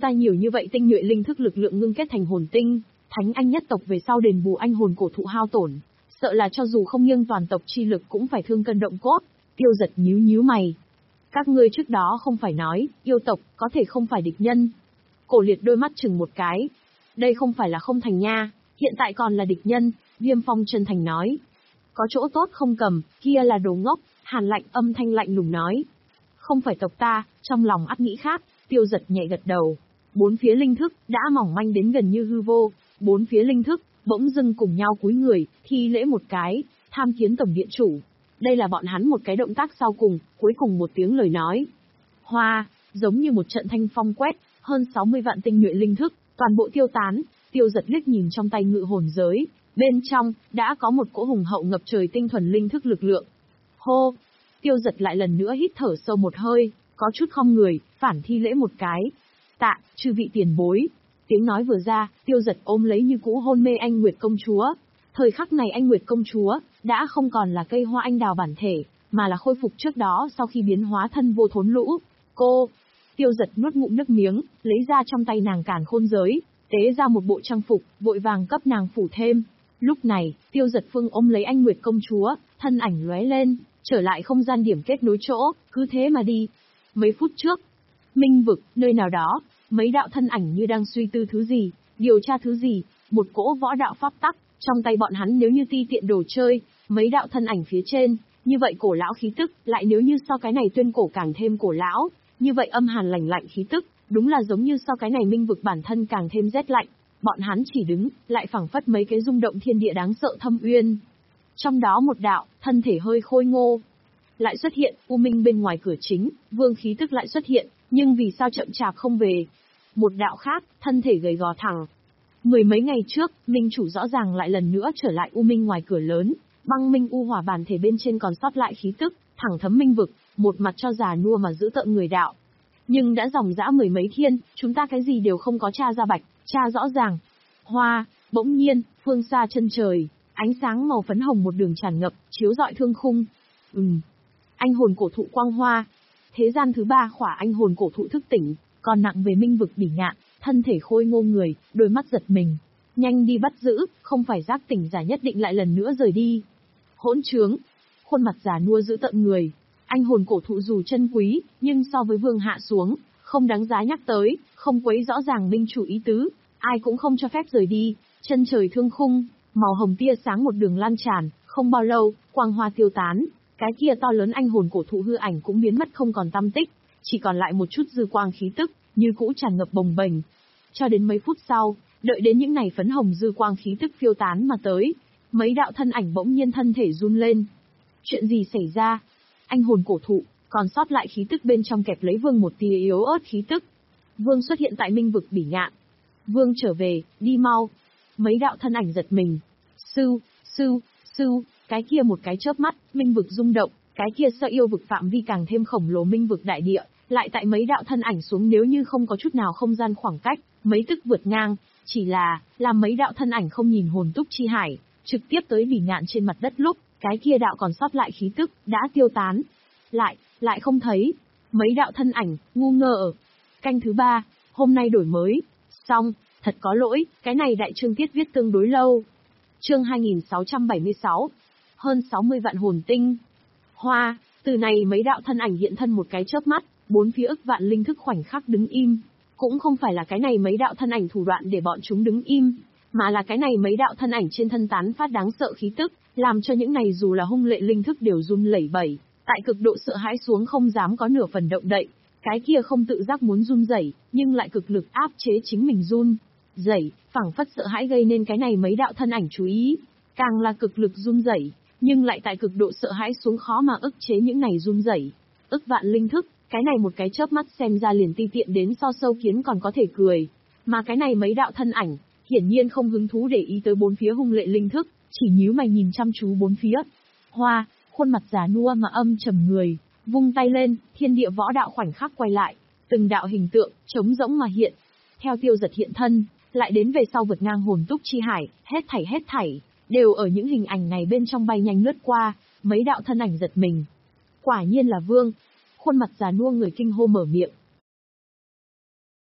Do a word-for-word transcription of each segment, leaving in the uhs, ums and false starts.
ta nhiều như vậy tinh nhuệ linh thức lực lượng ngưng kết thành hồn tinh, Thánh Anh nhất tộc về sau đền bù anh hồn cổ thụ hao tổn, sợ là cho dù không nghiêng toàn tộc chi lực cũng phải thương cân động cốt. Tiêu Giật nhíu nhíu mày. Các ngươi trước đó không phải nói, yêu tộc có thể không phải địch nhân. Cổ Liệt đôi mắt chừng một cái. Đây không phải là không thành nha, hiện tại còn là địch nhân, Viêm Phong chân thành nói. Có chỗ tốt không cầm, kia là đồ ngốc, Hàn Lạnh âm thanh lạnh lùng nói. Không phải tộc ta, trong lòng ắt nghĩ khác, Tiêu Giật nhẹ gật đầu. Bốn phía linh thức, đã mỏng manh đến gần như hư vô, bốn phía linh thức, bỗng dưng cùng nhau cúi người, thi lễ một cái, tham kiến tổng điện chủ. Đây là bọn hắn một cái động tác sau cùng, cuối cùng một tiếng lời nói. Hoa, giống như một trận thanh phong quét, hơn sáu mươi vạn tinh nhuệ linh thức, toàn bộ tiêu tán. Tiêu Giật liếc nhìn trong tay ngự hồn giới, bên trong, đã có một cỗ hùng hậu ngập trời tinh thuần linh thức lực lượng. Hô! Tiêu Giật lại lần nữa hít thở sâu một hơi, có chút khom người, phản thi lễ một cái. Tạ, chư vị tiền bối. Tiếng nói vừa ra, Tiêu Giật ôm lấy như cũ hôn mê Anh Nguyệt công chúa. Thời khắc này Anh Nguyệt công chúa, đã không còn là cây hoa anh đào bản thể, mà là khôi phục trước đó sau khi biến hóa thân vô thốn lũ. Cô! Tiêu Giật nuốt ngụm nước miếng, lấy ra trong tay nàng càn khôn giới, tế ra một bộ trang phục, vội vàng cấp nàng phủ thêm. Lúc này, Tiêu Giật phương ôm lấy Anh Nguyệt công chúa, thân ảnh lóe lên, trở lại không gian điểm kết nối chỗ, cứ thế mà đi. Mấy phút trước, Minh vực, nơi nào đó, mấy đạo thân ảnh như đang suy tư thứ gì, điều tra thứ gì, một cỗ võ đạo pháp tắc, trong tay bọn hắn nếu như ti tiện đồ chơi, mấy đạo thân ảnh phía trên, như vậy cổ lão khí tức, lại nếu như so cái này tuyên cổ càng thêm cổ lão, như vậy âm hàn lạnh lạnh khí tức, đúng là giống như so cái này minh vực bản thân càng thêm rét lạnh. Bọn hắn chỉ đứng, lại phảng phất mấy cái rung động thiên địa đáng sợ thâm uyên. Trong đó một đạo, thân thể hơi khôi ngô, lại xuất hiện, U Minh bên ngoài cửa chính, vương khí tức lại xuất hiện, nhưng vì sao chậm chạp không về. Một đạo khác, thân thể gầy gò thẳng. Mười mấy ngày trước, Minh chủ rõ ràng lại lần nữa trở lại U Minh ngoài cửa lớn, băng minh u hỏa bản thể bên trên còn sót lại khí tức, thẳng thấm minh vực, một mặt cho già nua mà giữ tợn người đạo. Nhưng đã dòng dã mười mấy thiên, chúng ta cái gì đều không có tra ra bạch, tra rõ ràng. Hoa, bỗng nhiên, phương xa chân trời, ánh sáng màu phấn hồng một đường tràn ngập, chiếu rọi thương khung. Ừm, anh hồn cổ thụ quang hoa. Thế gian thứ ba khỏa anh hồn cổ thụ thức tỉnh, còn nặng về minh vực bỉ ngạn, thân thể khôi ngô người, đôi mắt giật mình. Nhanh đi bắt giữ, không phải giác tỉnh giả nhất định lại lần nữa rời đi. Hỗn trướng, khuôn mặt già nua giữ tợn người. Anh hồn cổ thụ dù chân quý, nhưng so với vương hạ xuống, không đáng giá nhắc tới, không quấy rõ ràng minh chủ ý tứ, ai cũng không cho phép rời đi. Chân trời thương khung, màu hồng tia sáng một đường lan tràn, không bao lâu, quang hoa tiêu tán, cái kia to lớn anh hồn cổ thụ hư ảnh cũng biến mất không còn tăm tích, chỉ còn lại một chút dư quang khí tức, như cũ tràn ngập bồng bềnh. Cho đến mấy phút sau, đợi đến những này phấn hồng dư quang khí tức phiêu tán mà tới, mấy đạo thân ảnh bỗng nhiên thân thể run lên. Chuyện gì xảy ra? Anh hồn cổ thụ, còn sót lại khí tức bên trong kẹp lấy vương một tia yếu ớt khí tức. Vương xuất hiện tại minh vực bỉ ngạn. Vương trở về, đi mau. Mấy đạo thân ảnh giật mình. Sưu, sưu, sưu, cái kia một cái chớp mắt, minh vực rung động, cái kia sợ yêu vực phạm vi càng thêm khổng lồ minh vực đại địa, lại tại mấy đạo thân ảnh xuống nếu như không có chút nào không gian khoảng cách, mấy tức vượt ngang, chỉ là, làm mấy đạo thân ảnh không nhìn hồn túc chi hải, trực tiếp tới bỉ ngạn trên mặt đất lúc, cái kia đạo còn sót lại khí tức, đã tiêu tán. Lại, lại không thấy. Mấy đạo thân ảnh, ngu ngơ ở. Canh thứ ba, hôm nay đổi mới. Xong, thật có lỗi, cái này đại chương tiết viết tương đối lâu. Chương hai nghìn sáu trăm bảy mươi sáu. Hơn sáu mươi vạn hồn tinh. Hoa, từ này mấy đạo thân ảnh hiện thân một cái chớp mắt, bốn phía ức vạn linh thức khoảnh khắc đứng im. Cũng không phải là cái này mấy đạo thân ảnh thủ đoạn để bọn chúng đứng im, mà là cái này mấy đạo thân ảnh trên thân tán phát đáng sợ khí tức, làm cho những này dù là hung lệ linh thức đều run lẩy bẩy, tại cực độ sợ hãi xuống không dám có nửa phần động đậy. Cái kia không tự giác muốn run rẩy, nhưng lại cực lực áp chế chính mình run rẩy, phảng phất sợ hãi gây nên cái này mấy đạo thân ảnh chú ý, càng là cực lực run rẩy, nhưng lại tại cực độ sợ hãi xuống khó mà ức chế những này run rẩy. Ức vạn linh thức, cái này một cái chớp mắt xem ra liền ti tiện đến so sâu kiến còn có thể cười, mà cái này mấy đạo thân ảnh, hiển nhiên không hứng thú để ý tới bốn phía hung lệ linh thức, chỉ nhíu mày nhìn chăm chú bốn phía. Hoa, khuôn mặt già nua mà âm trầm người, vung tay lên, thiên địa võ đạo khoảnh khắc quay lại, từng đạo hình tượng, trống rỗng mà hiện. Theo Tiêu Giật hiện thân, lại đến về sau vượt ngang hồn túc chi hải, hết thảy hết thảy, đều ở những hình ảnh này bên trong bay nhanh lướt qua, mấy đạo thân ảnh giật mình. Quả nhiên là Vương. Khuôn mặt già nua người kinh hô mở miệng.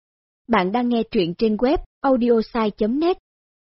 Bạn đang nghe truyện trên web audiosai chấm net.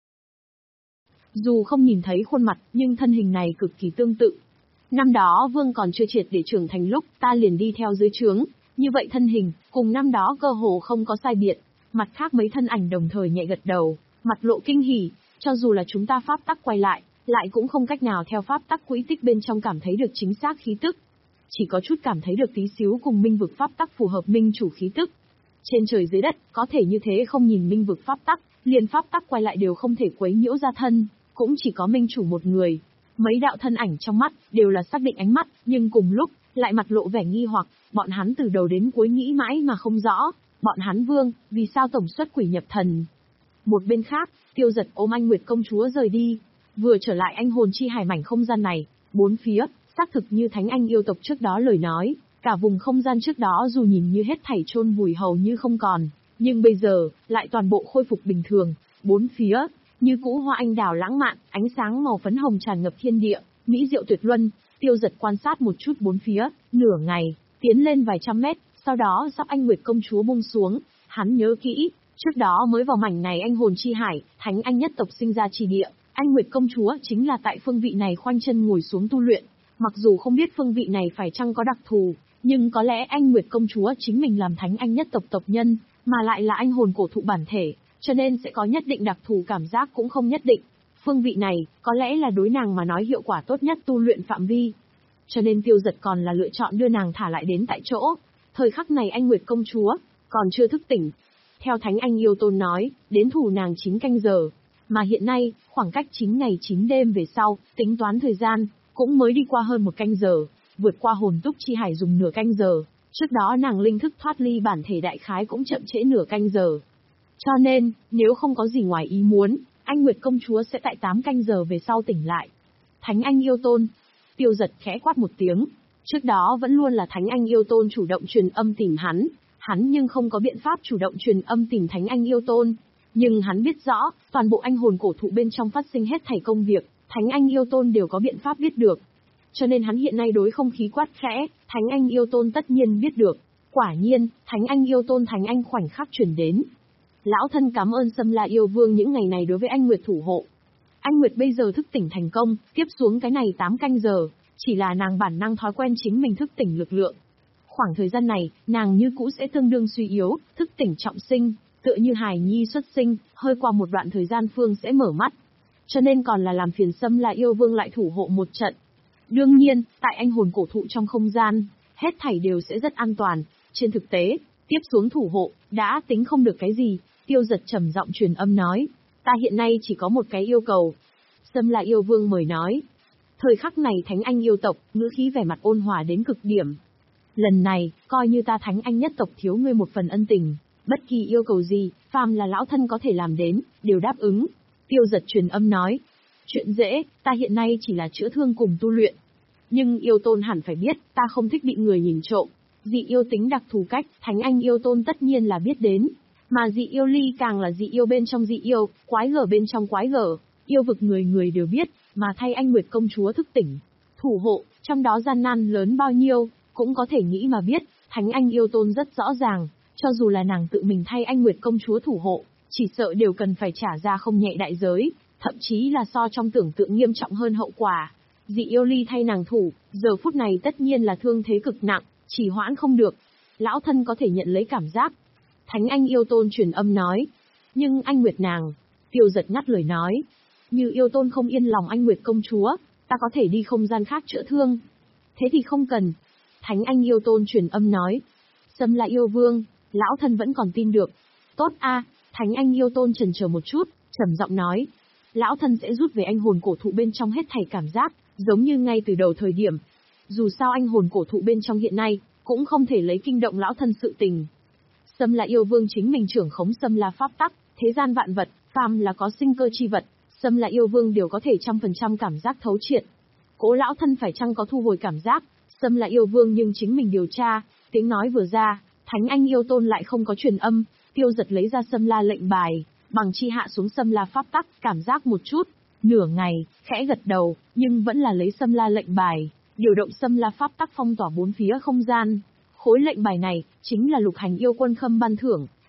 Dù không nhìn thấy khuôn mặt, nhưng thân hình này cực kỳ tương tự. Năm đó Vương còn chưa triệt để trưởng thành lúc ta liền đi theo dưới trướng, như vậy thân hình, cùng năm đó cơ hồ không có sai biệt. Mặt khác mấy thân ảnh đồng thời nhẹ gật đầu, mặt lộ kinh hỉ, cho dù là chúng ta pháp tắc quay lại, lại cũng không cách nào theo pháp tắc quỹ tích bên trong cảm thấy được chính xác khí tức. Chỉ có chút cảm thấy được tí xíu cùng minh vực pháp tắc phù hợp minh chủ khí tức. Trên trời dưới đất, có thể như thế không nhìn minh vực pháp tắc, liền pháp tắc quay lại đều không thể quấy nhiễu ra thân, cũng chỉ có minh chủ một người. Mấy đạo thân ảnh trong mắt, đều là xác định ánh mắt, nhưng cùng lúc, lại mặt lộ vẻ nghi hoặc, bọn hắn từ đầu đến cuối nghĩ mãi mà không rõ, bọn hắn Vương, vì sao tổng xuất quỷ nhập thần. Một bên khác, Tiêu Giật ôm Anh Nguyệt công chúa rời đi, vừa trở lại anh hồn chi hải mảnh không gian này, bốn phía, xác thực như Thánh Anh yêu tộc trước đó lời nói, cả vùng không gian trước đó dù nhìn như hết thảy chôn vùi hầu như không còn, nhưng bây giờ, lại toàn bộ khôi phục bình thường, bốn phía, như cũ hoa anh đào lãng mạn, ánh sáng màu phấn hồng tràn ngập thiên địa, mỹ diệu tuyệt luân. Tiêu Giật quan sát một chút bốn phía, nửa ngày, tiến lên vài trăm mét, sau đó sắp Anh Nguyệt công chúa buông xuống, hắn nhớ kỹ, trước đó mới vào mảnh này anh hồn chi hải, Thánh Anh nhất tộc sinh ra chi địa, Anh Nguyệt công chúa chính là tại phương vị này khoanh chân ngồi xuống tu luyện, mặc dù không biết phương vị này phải chăng có đặc thù, nhưng có lẽ Anh Nguyệt công chúa chính mình làm Thánh Anh nhất tộc tộc nhân, mà lại là anh hồn cổ thụ bản thể, cho nên sẽ có nhất định đặc thù cảm giác cũng không nhất định. Phương vị này, có lẽ là đối nàng mà nói hiệu quả tốt nhất tu luyện phạm vi. Cho nên Tiêu Giật còn là lựa chọn đưa nàng thả lại đến tại chỗ. Thời khắc này Anh Nguyệt công chúa, còn chưa thức tỉnh. Theo Thánh Anh yêu tôn nói, đến thủ nàng chín canh giờ. Mà hiện nay, khoảng cách chín ngày chín đêm về sau, tính toán thời gian, cũng mới đi qua hơn một canh giờ, vượt qua hồn túc chi hải dùng nửa canh giờ. Trước đó nàng linh thức thoát ly bản thể đại khái cũng chậm trễ nửa canh giờ. Cho nên, nếu không có gì ngoài ý muốn, Anh Nguyệt công chúa sẽ tại tám canh giờ về sau tỉnh lại. Thánh Anh yêu tôn. Tiêu Giật khẽ quát một tiếng. Trước đó vẫn luôn là Thánh Anh yêu tôn chủ động truyền âm tìm hắn, hắn nhưng không có biện pháp chủ động truyền âm tìm Thánh Anh yêu tôn. Nhưng hắn biết rõ, toàn bộ anh hồn cổ thụ bên trong phát sinh hết thảy công việc, Thánh Anh yêu tôn đều có biện pháp biết được. Cho nên hắn hiện nay đối không khí quát khẽ, Thánh Anh yêu tôn tất nhiên biết được. Quả nhiên, Thánh Anh yêu tôn Thánh Anh khoảnh khắc truyền đến. Lão thân cảm ơn Sâm La yêu vương những ngày này đối với anh Nguyệt thủ hộ. Anh Nguyệt bây giờ thức tỉnh thành công, tiếp xuống cái này tám canh giờ, chỉ là nàng bản năng thói quen chính mình thức tỉnh lực lượng. Khoảng thời gian này, nàng như cũ sẽ tương đương suy yếu, thức tỉnh trọng sinh, tựa như hài nhi xuất sinh, hơi qua một đoạn thời gian phương sẽ mở mắt. Cho nên còn là làm phiền Sâm La yêu vương lại thủ hộ một trận. Đương nhiên, tại anh hồn cổ thụ trong không gian, hết thảy đều sẽ rất an toàn. Trên thực tế, tiếp xuống thủ hộ, đã tính không được cái gì. Tiêu Giật trầm giọng truyền âm nói, ta hiện nay chỉ có một cái yêu cầu. Sâm La yêu vương mời nói. Thời khắc này Thánh Anh yêu tộc, ngữ khí vẻ mặt ôn hòa đến cực điểm. Lần này, coi như ta Thánh Anh nhất tộc thiếu ngươi một phần ân tình, bất kỳ yêu cầu gì, phàm là lão thân có thể làm đến, đều đáp ứng. Tiêu Giật truyền âm nói, chuyện dễ, ta hiện nay chỉ là chữa thương cùng tu luyện. Nhưng yêu tôn hẳn phải biết, ta không thích bị người nhìn trộm. Dị yêu tính đặc thù cách, Thánh Anh yêu tôn tất nhiên là biết đến. Mà dị yêu ly càng là dị yêu bên trong dị yêu, quái gở bên trong quái gở, yêu vực người người đều biết, mà thay Anh Nguyệt công chúa thức tỉnh, thủ hộ, trong đó gian nan lớn bao nhiêu, cũng có thể nghĩ mà biết, Thánh Anh yêu tôn rất rõ ràng, cho dù là nàng tự mình thay Anh Nguyệt công chúa thủ hộ, chỉ sợ đều cần phải trả ra không nhẹ đại giới, thậm chí là so trong tưởng tượng nghiêm trọng hơn hậu quả. Dị yêu ly thay nàng thủ, giờ phút này tất nhiên là thương thế cực nặng, chỉ hoãn không được. Lão thân có thể nhận lấy cảm giác. Thánh Anh yêu tôn truyền âm nói. Nhưng anh Nguyệt nàng. Tiêu Giật ngắt lời nói. Như yêu tôn không yên lòng anh Nguyệt công chúa, ta có thể đi không gian khác chữa thương. Thế thì không cần. Thánh Anh yêu tôn truyền âm nói. Sâm La yêu vương, lão thân vẫn còn tin được. Tốt a. Thánh Anh yêu tôn chần chờ một chút, trầm giọng nói. Lão thân sẽ rút về anh hồn cổ thụ bên trong hết thảy cảm giác, giống như ngay từ đầu thời điểm. Dù sao anh hồn cổ thụ bên trong hiện nay, cũng không thể lấy kinh động lão thân sự tình. Sâm La yêu vương chính mình trưởng khống Sâm La pháp tắc, thế gian vạn vật, phàm là có sinh cơ chi vật, Sâm La yêu vương đều có thể trăm phần trăm cảm giác thấu triệt. Cố lão thân phải chăng có thu hồi cảm giác, Sâm La yêu vương nhưng chính mình điều tra, tiếng nói vừa ra, Thánh Anh yêu tôn lại không có truyền âm, Tiêu Giật lấy ra Sâm La lệnh bài, bằng chi hạ xuống Sâm La pháp tắc, cảm giác một chút, nửa ngày, khẽ gật đầu, nhưng vẫn là lấy Sâm La lệnh bài, điều động Sâm La pháp tắc phong tỏa bốn phía không gian. Khối lệnh bài này, chính là lục hành yêu quân khâm ban thưởng,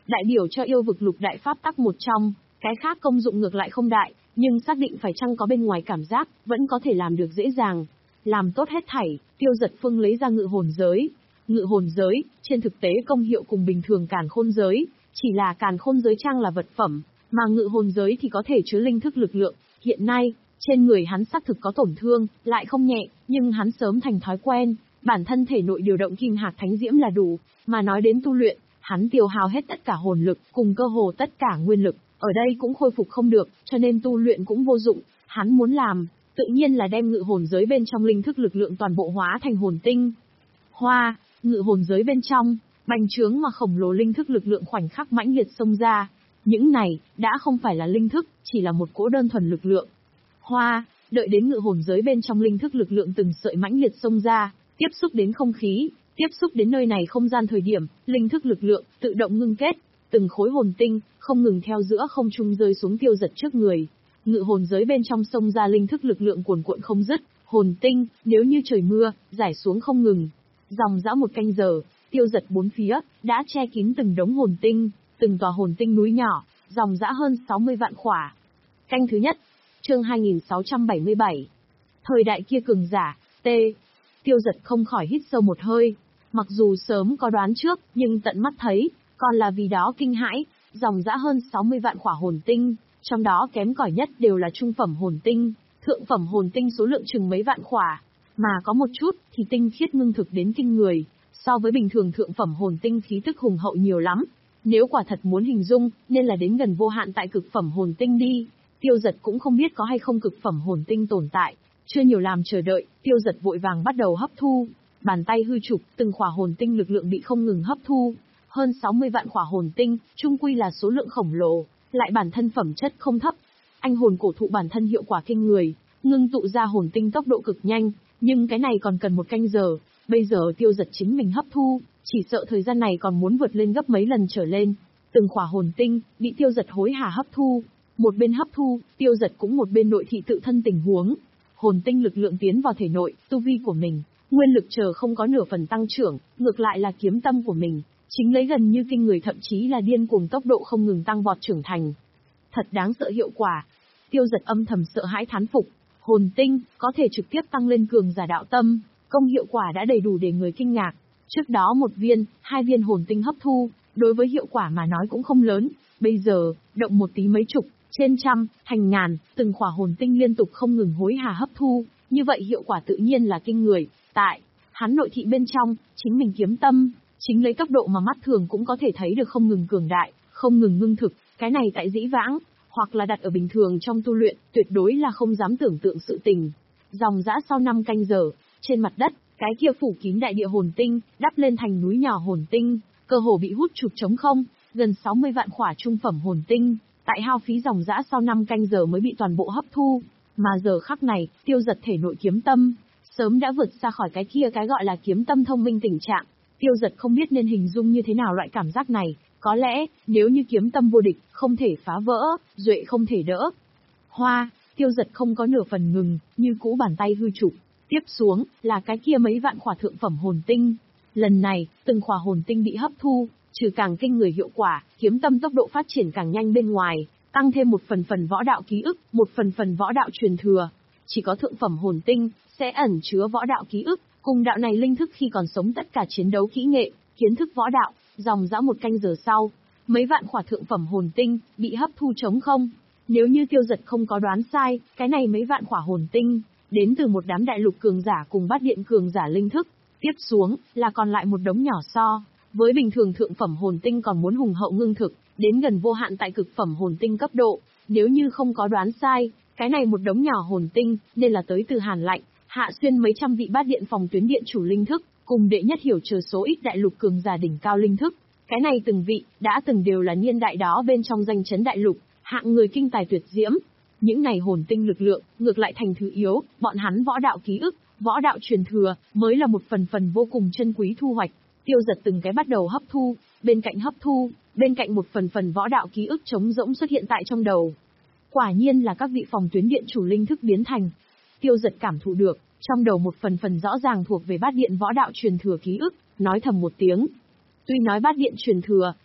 đại biểu cho yêu vực lục đại pháp tắc một trong, cái khác công dụng ngược lại không đại, nhưng xác định phải chăng có bên ngoài cảm giác, vẫn có thể làm được dễ dàng. Làm tốt hết thảy, Tiêu Dật Phương lấy ra ngự hồn giới. Ngự hồn giới, trên thực tế công hiệu cùng bình thường càn khôn giới, chỉ là càn khôn giới trang là vật phẩm, mà ngự hồn giới thì có thể chứa linh thức lực lượng. Hiện nay, trên người hắn xác thực có tổn thương, lại không nhẹ, nhưng hắn sớm thành thói quen, bản thân thể nội điều động kim hạt thánh diễm là đủ, mà nói đến tu luyện, hắn tiêu hao hết tất cả hồn lực, cùng cơ hồ tất cả nguyên lực, ở đây cũng khôi phục không được, cho nên tu luyện cũng vô dụng, hắn muốn làm, tự nhiên là đem ngự hồn giới bên trong linh thức lực lượng toàn bộ hóa thành hồn tinh. Hoa, ngự hồn giới bên trong, bành trướng mà khổng lồ linh thức lực lượng khoảnh khắc mãnh liệt xông ra. Những này, đã không phải là linh thức, chỉ là một cỗ đơn thuần lực lượng. Hoa, đợi đến ngự hồn giới bên trong linh thức lực lượng từng sợi mãnh liệt xông ra, tiếp xúc đến không khí, tiếp xúc đến nơi này không gian thời điểm, linh thức lực lượng tự động ngưng kết, từng khối hồn tinh không ngừng theo giữa không trung rơi xuống Tiêu Dật trước người. Ngự hồn giới bên trong xông ra linh thức lực lượng cuồn cuộn không dứt, hồn tinh nếu như trời mưa, rải xuống không ngừng. Dòng dã một canh giờ, Tiêu Dật bốn phía đã che kín từng đống hồn tinh, từng tòa hồn tinh núi nhỏ, dòng dã hơn sáu mươi vạn khỏa. Canh thứ nhất, chương hai nghìn sáu trăm bảy mươi bảy. Thời đại kia cường giả, T. Tiêu Dật không khỏi hít sâu một hơi. Mặc dù sớm có đoán trước, nhưng tận mắt thấy, còn là vì đó kinh hãi, dòng dã hơn sáu mươi vạn khỏa hồn tinh, trong đó kém cỏi nhất đều là trung phẩm hồn tinh, thượng phẩm hồn tinh số lượng chừng mấy vạn khỏa, mà có một chút thì tinh khiết ngưng thực đến kinh người, so với bình thường thượng phẩm hồn tinh khí tức hùng hậu nhiều lắm. Nếu quả thật muốn hình dung, nên là đến gần vô hạn tại cực phẩm hồn tinh đi. Tiêu Dật cũng không biết có hay không cực phẩm hồn tinh tồn tại, chưa nhiều làm chờ đợi, Tiêu Dật vội vàng bắt đầu hấp thu. Bàn tay hư trục, từng khỏa hồn tinh lực lượng bị không ngừng hấp thu. Hơn sáu mươi vạn khỏa hồn tinh, chung quy là số lượng khổng lồ, lại bản thân phẩm chất không thấp. Anh hồn cổ thụ bản thân hiệu quả kinh người, ngưng tụ ra hồn tinh tốc độ cực nhanh, nhưng cái này còn cần một canh giờ. Bây giờ Tiêu Dật chính mình hấp thu, chỉ sợ thời gian này còn muốn vượt lên gấp mấy lần trở lên. Từng khỏa hồn tinh bị Tiêu Dật hối hả hấp thu, một bên hấp thu, Tiêu Dật cũng một bên nội thị tự thân tình huống. Hồn tinh lực lượng tiến vào thể nội, tu vi của mình, nguyên lực chờ không có nửa phần tăng trưởng, ngược lại là kiếm tâm của mình, chính lấy gần như kinh người thậm chí là điên cuồng tốc độ không ngừng tăng vọt trưởng thành. Thật đáng sợ hiệu quả. Tiêu Dật âm thầm sợ hãi thán phục, hồn tinh có thể trực tiếp tăng lên cường giả đạo tâm, công hiệu quả đã đầy đủ để người kinh ngạc. Trước đó một viên, hai viên hồn tinh hấp thu, đối với hiệu quả mà nói cũng không lớn, bây giờ, động một tí mấy chục, trên trăm, thành ngàn, từng khỏa hồn tinh liên tục không ngừng hối hả hấp thu, như vậy hiệu quả tự nhiên là kinh người. Tại hắn nội thị bên trong, chính mình kiếm tâm, chính lấy tốc độ mà mắt thường cũng có thể thấy được không ngừng cường đại, không ngừng ngưng thực, cái này tại dĩ vãng, hoặc là đặt ở bình thường trong tu luyện, tuyệt đối là không dám tưởng tượng sự tình. Dòng dã sau năm canh giờ, trên mặt đất, cái kia phủ kín đại địa hồn tinh, đắp lên thành núi nhỏ hồn tinh, cơ hồ bị hút chụp trống không, gần sáu mươi vạn khỏa trung phẩm hồn tinh, tại hao phí dòng dã sau năm canh giờ mới bị toàn bộ hấp thu, mà giờ khắc này, Tiêu Dật thể nội kiếm tâm, sớm đã vượt xa khỏi cái kia cái gọi là kiếm tâm thông minh tình trạng. Tiêu Dật không biết nên hình dung như thế nào loại cảm giác này, có lẽ, nếu như kiếm tâm vô địch, không thể phá vỡ, duệ không thể đỡ. Hoa, Tiêu Dật không có nửa phần ngừng, như cũ bàn tay hư trục. Tiếp xuống, là cái kia mấy vạn khỏa thượng phẩm hồn tinh. Lần này, từng khỏa hồn tinh bị hấp thu, trừ càng kinh người hiệu quả, kiếm tâm tốc độ phát triển càng nhanh bên ngoài, tăng thêm một phần phần võ đạo ký ức, một phần phần võ đạo truyền thừa. Chỉ có thượng phẩm hồn tinh, sẽ ẩn chứa võ đạo ký ức, cùng đạo này linh thức khi còn sống tất cả chiến đấu kỹ nghệ, kiến thức võ đạo, dòng dã một canh giờ sau. Mấy vạn khỏa thượng phẩm hồn tinh, bị hấp thu trống không. Nếu như Tiêu Dật không có đoán sai, cái này mấy vạn khỏa hồn tinh, đến từ một đám đại lục cường giả cùng bát điện cường giả linh thức. Tiếp xuống, là còn lại một đống nhỏ so. Với bình thường thượng phẩm hồn tinh còn muốn hùng hậu ngưng thực, đến gần vô hạn tại cực phẩm hồn tinh cấp độ. Nếu như không có đoán sai, cái này một đống nhỏ hồn tinh, nên là tới từ Hàn Lạnh, Hạ Xuyên mấy trăm vị bát điện phòng tuyến điện chủ linh thức, cùng đệ nhất hiểu chờ số ít đại lục cường giả đỉnh cao linh thức. Cái này từng vị, đã từng đều là niên đại đó bên trong danh chấn đại lục, hạng người kinh tài tuyệt diễm. Những này hồn tinh lực lượng, ngược lại thành thứ yếu, bọn hắn võ đạo ký ức, võ đạo truyền thừa, mới là một phần phần vô cùng chân quý thu hoạch. Tiêu Dật từng cái bắt đầu hấp thu, bên cạnh hấp thu, bên cạnh một phần phần võ đạo ký ức trống rỗng xuất hiện tại trong đầu. Quả nhiên là các vị phòng tuyến điện chủ linh thức biến thành. Tiêu Dật cảm thụ được, trong đầu một phần phần rõ ràng thuộc về bát điện võ đạo truyền thừa ký ức, nói thầm một tiếng. Tuy nói bát điện truyền thừa,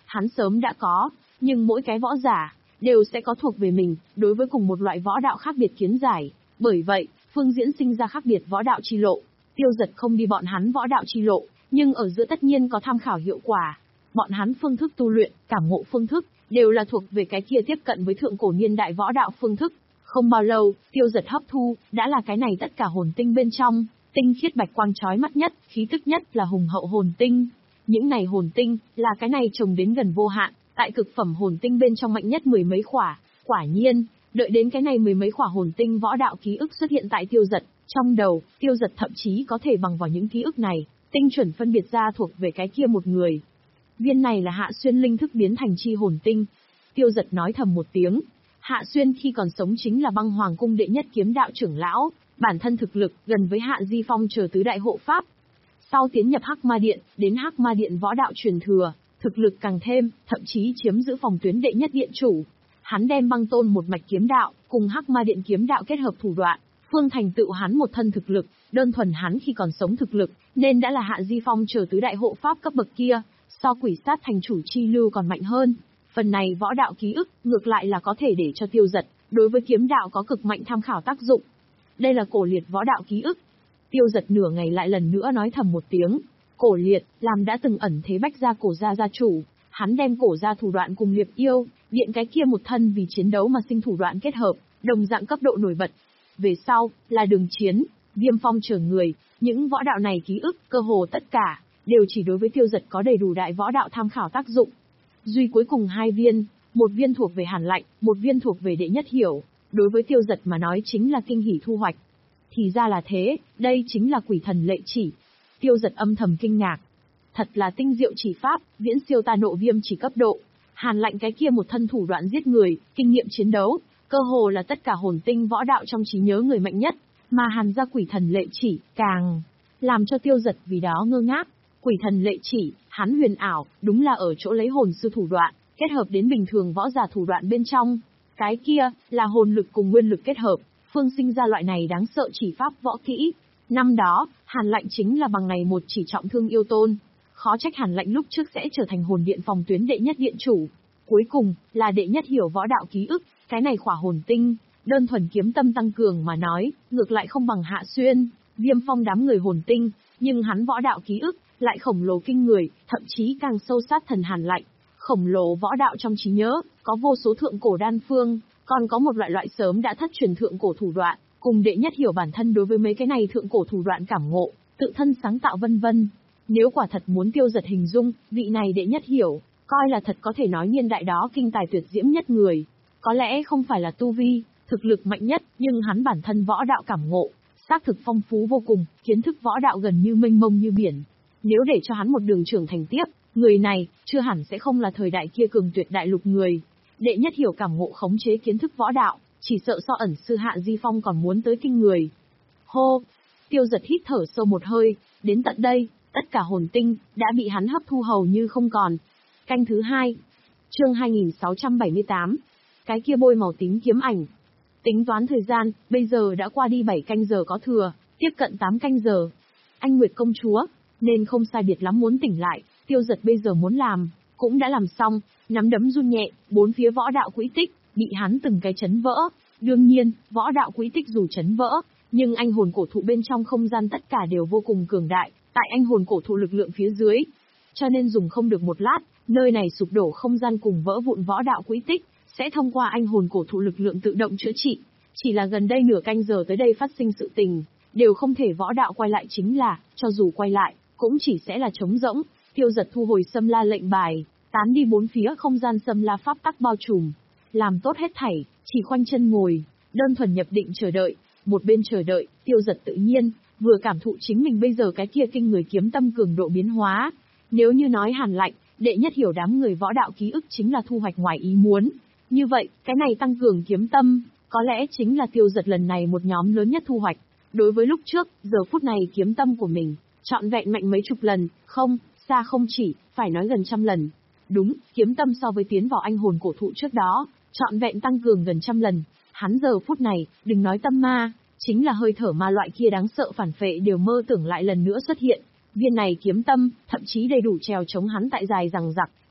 hắn sớm đã có, nhưng mỗi cái võ giả đều sẽ có thuộc về mình, đối với cùng một loại võ đạo khác biệt kiến giải. Bởi vậy, phương diễn sinh ra khác biệt võ đạo chi lộ. Tiêu Dật không đi bọn hắn võ đạo chi lộ, nhưng ở giữa tất nhiên có tham khảo hiệu quả. Bọn hắn phương thức tu luyện, cảm ngộ phương thức, đều là thuộc về cái kia tiếp cận với thượng cổ niên đại võ đạo phương thức. Không bao lâu, Tiêu Dật hấp thu, đã là cái này tất cả hồn tinh bên trong, tinh khiết bạch quang chói mắt nhất, khí tức nhất là hùng hậu hồn tinh. Những này hồn tinh, là cái này trồng đến gần vô hạn, tại cực phẩm hồn tinh bên trong mạnh nhất mười mấy khỏa. Quả nhiên, đợi đến cái này mười mấy khỏa hồn tinh võ đạo ký ức xuất hiện tại Tiêu Dật, trong đầu, Tiêu Dật thậm chí có thể bằng vào những ký ức này, tinh chuẩn phân biệt ra thuộc về cái kia một người. Viên này là Hạ Xuyên linh thức biến thành chi hồn tinh. Tiêu Dật nói thầm một tiếng. Hạ Xuyên khi còn sống chính là Băng Hoàng cung đệ nhất kiếm đạo trưởng lão, bản thân thực lực gần với Hạ Di Phong chờ tứ đại hộ pháp. Sau tiến nhập Hắc Ma Điện, đến Hắc Ma Điện võ đạo truyền thừa, thực lực càng thêm, thậm chí chiếm giữ phòng tuyến đệ nhất điện chủ. Hắn đem Băng Tôn một mạch kiếm đạo, cùng Hắc Ma Điện kiếm đạo kết hợp thủ đoạn, phương thành tựu hắn một thân thực lực, đơn thuần hắn khi còn sống thực lực, nên đã là Hạ Di Phong chờ tứ đại hộ pháp cấp bậc kia, so Quỷ Sát thành chủ chi lưu còn mạnh hơn. Phần này võ đạo ký ức, ngược lại là có thể để cho Tiêu Dật, đối với kiếm đạo có cực mạnh tham khảo tác dụng. Đây là cổ liệt võ đạo ký ức. Tiêu Dật nửa ngày lại lần nữa nói thầm một tiếng. Cổ liệt, làm đã từng ẩn thế Bách gia cổ gia gia chủ, hắn đem cổ gia thủ đoạn cùng Liệp Yêu, điện cái kia một thân vì chiến đấu mà sinh thủ đoạn kết hợp, đồng dạng cấp độ nổi bật. Về sau, là Đường Chiến, Viêm Phong chờ người, những võ đạo này ký ức, cơ hồ tất cả, đều chỉ đối với Tiêu Dật có đầy đủ đại võ đạo tham khảo tác dụng. Duy cuối cùng hai viên, một viên thuộc về Hàn Lạnh, một viên thuộc về Đệ Nhất Hiểu, đối với Tiêu Dật mà nói chính là kinh hỉ thu hoạch. Thì ra là thế, đây chính là quỷ thần lệ chỉ. Tiêu Dật âm thầm kinh ngạc. Thật là tinh diệu chỉ pháp, viễn siêu ta nộ viêm chỉ cấp độ. Hàn Lạnh cái kia một thân thủ đoạn giết người, kinh nghiệm chiến đấu, cơ hồ là tất cả hồn tinh võ đạo trong trí nhớ người mạnh nhất, mà Hàn gia quỷ thần lệ chỉ, càng làm cho Tiêu Dật vì đó ngơ ngác. Quỷ thần lệ chỉ, hắn huyền ảo, đúng là ở chỗ lấy hồn sư thủ đoạn, kết hợp đến bình thường võ giả thủ đoạn bên trong. Cái kia, là hồn lực cùng nguyên lực kết hợp, phương sinh ra loại này đáng sợ chỉ pháp võ kỹ. Năm đó, Hàn Lạnh chính là bằng này một chỉ trọng thương yêu tôn. Khó trách Hàn Lạnh lúc trước sẽ trở thành hồn điện phòng tuyến đệ nhất điện chủ. Cuối cùng, là Đệ Nhất Hiểu võ đạo ký ức, cái này khỏa hồn tinh, đơn thuần kiếm tâm tăng cường mà nói, ngược lại không bằng Hạ Xuyên, Viêm Phong đám người hồn tinh, nhưng hắn võ đạo ký ức, lại khổng lồ kinh người, thậm chí càng sâu sát thần Hàn Lạnh. Khổng lồ võ đạo trong trí nhớ, có vô số thượng cổ đan phương, còn có một loại loại sớm đã thất truyền thượng cổ thủ đoạn, cùng Đệ Nhất Hiểu bản thân đối với mấy cái này thượng cổ thủ đoạn cảm ngộ, tự thân sáng tạo vân vân. Nếu quả thật muốn Tiêu Dật hình dung, vị này Đệ Nhất Hiểu, coi là thật có thể nói niên đại đó kinh tài tuyệt diễm nhất người. Có lẽ không phải là tu vi, thực lực mạnh nhất, nhưng hắn bản thân võ đạo cảm ngộ, xác thực phong phú vô cùng, kiến thức võ đạo gần như mênh mông như biển. Nếu để cho hắn một đường trưởng thành tiếp, người này, chưa hẳn sẽ không là thời đại kia cường tuyệt đại lục người. Đệ Nhất Hiểu cảm ngộ khống chế kiến thức võ đạo, chỉ sợ so ẩn sư Hạ Di Phong còn muốn tới kinh người. Hô! Tiêu Dật hít thở sâu một hơi, đến tận đây, tất cả hồn tinh, đã bị hắn hấp thu hầu như không còn. Canh thứ hai. Chương hai nghìn sáu trăm bảy mươi tám. Cái kia bôi màu tím kiếm ảnh. Tính toán thời gian, bây giờ đã qua đi bảy canh giờ có thừa, tiếp cận tám canh giờ. Anh Nguyệt công chúa, nên không sai biệt lắm muốn tỉnh lại, Tiêu Dật bây giờ muốn làm, cũng đã làm xong, nắm đấm run nhẹ, bốn phía võ đạo quỹ tích, bị hắn từng cái chấn vỡ. Đương nhiên, võ đạo quỹ tích dù chấn vỡ, nhưng anh hồn cổ thụ bên trong không gian tất cả đều vô cùng cường đại, tại anh hồn cổ thụ lực lượng phía dưới. Cho nên dùng không được một lát, nơi này sụp đổ không gian cùng vỡ vụn võ đạo quỹ tích, sẽ thông qua anh hồn cổ thụ lực lượng tự động chữa trị. Chỉ là gần đây nửa canh giờ tới đây phát sinh sự tình, đều không thể võ đạo quay lại chính là, cho dù quay lại, cũng chỉ sẽ là trống rỗng. Tiêu Dật thu hồi Xâm La lệnh bài, tán đi bốn phía không gian Xâm La pháp tắc bao trùm, làm tốt hết thảy, chỉ khoanh chân ngồi, đơn thuần nhập định chờ đợi. Một bên chờ đợi, Tiêu Dật tự nhiên vừa cảm thụ chính mình bây giờ cái kia kinh người kiếm tâm cường độ biến hóa. Nếu như nói Hàn Lạnh, Đệ Nhất Hiểu đám người võ đạo ký ức chính là thu hoạch ngoài ý muốn, như vậy, cái này tăng cường kiếm tâm, có lẽ chính là Tiêu Dật lần này một nhóm lớn nhất thu hoạch. Đối với lúc trước, giờ phút này kiếm tâm của mình, trọn vẹn mạnh mấy chục lần, không, xa không chỉ, phải nói gần trăm lần. Đúng, kiếm tâm so với tiến vào anh hồn cổ thụ trước đó, trọn vẹn tăng cường gần trăm lần. Hắn giờ phút này, đừng nói tâm ma, chính là hơi thở ma loại kia đáng sợ phản phệ đều mơ tưởng lại lần nữa xuất hiện. Viên này kiếm tâm, thậm chí đầy đủ trèo chống hắn tại dài rằng rặc,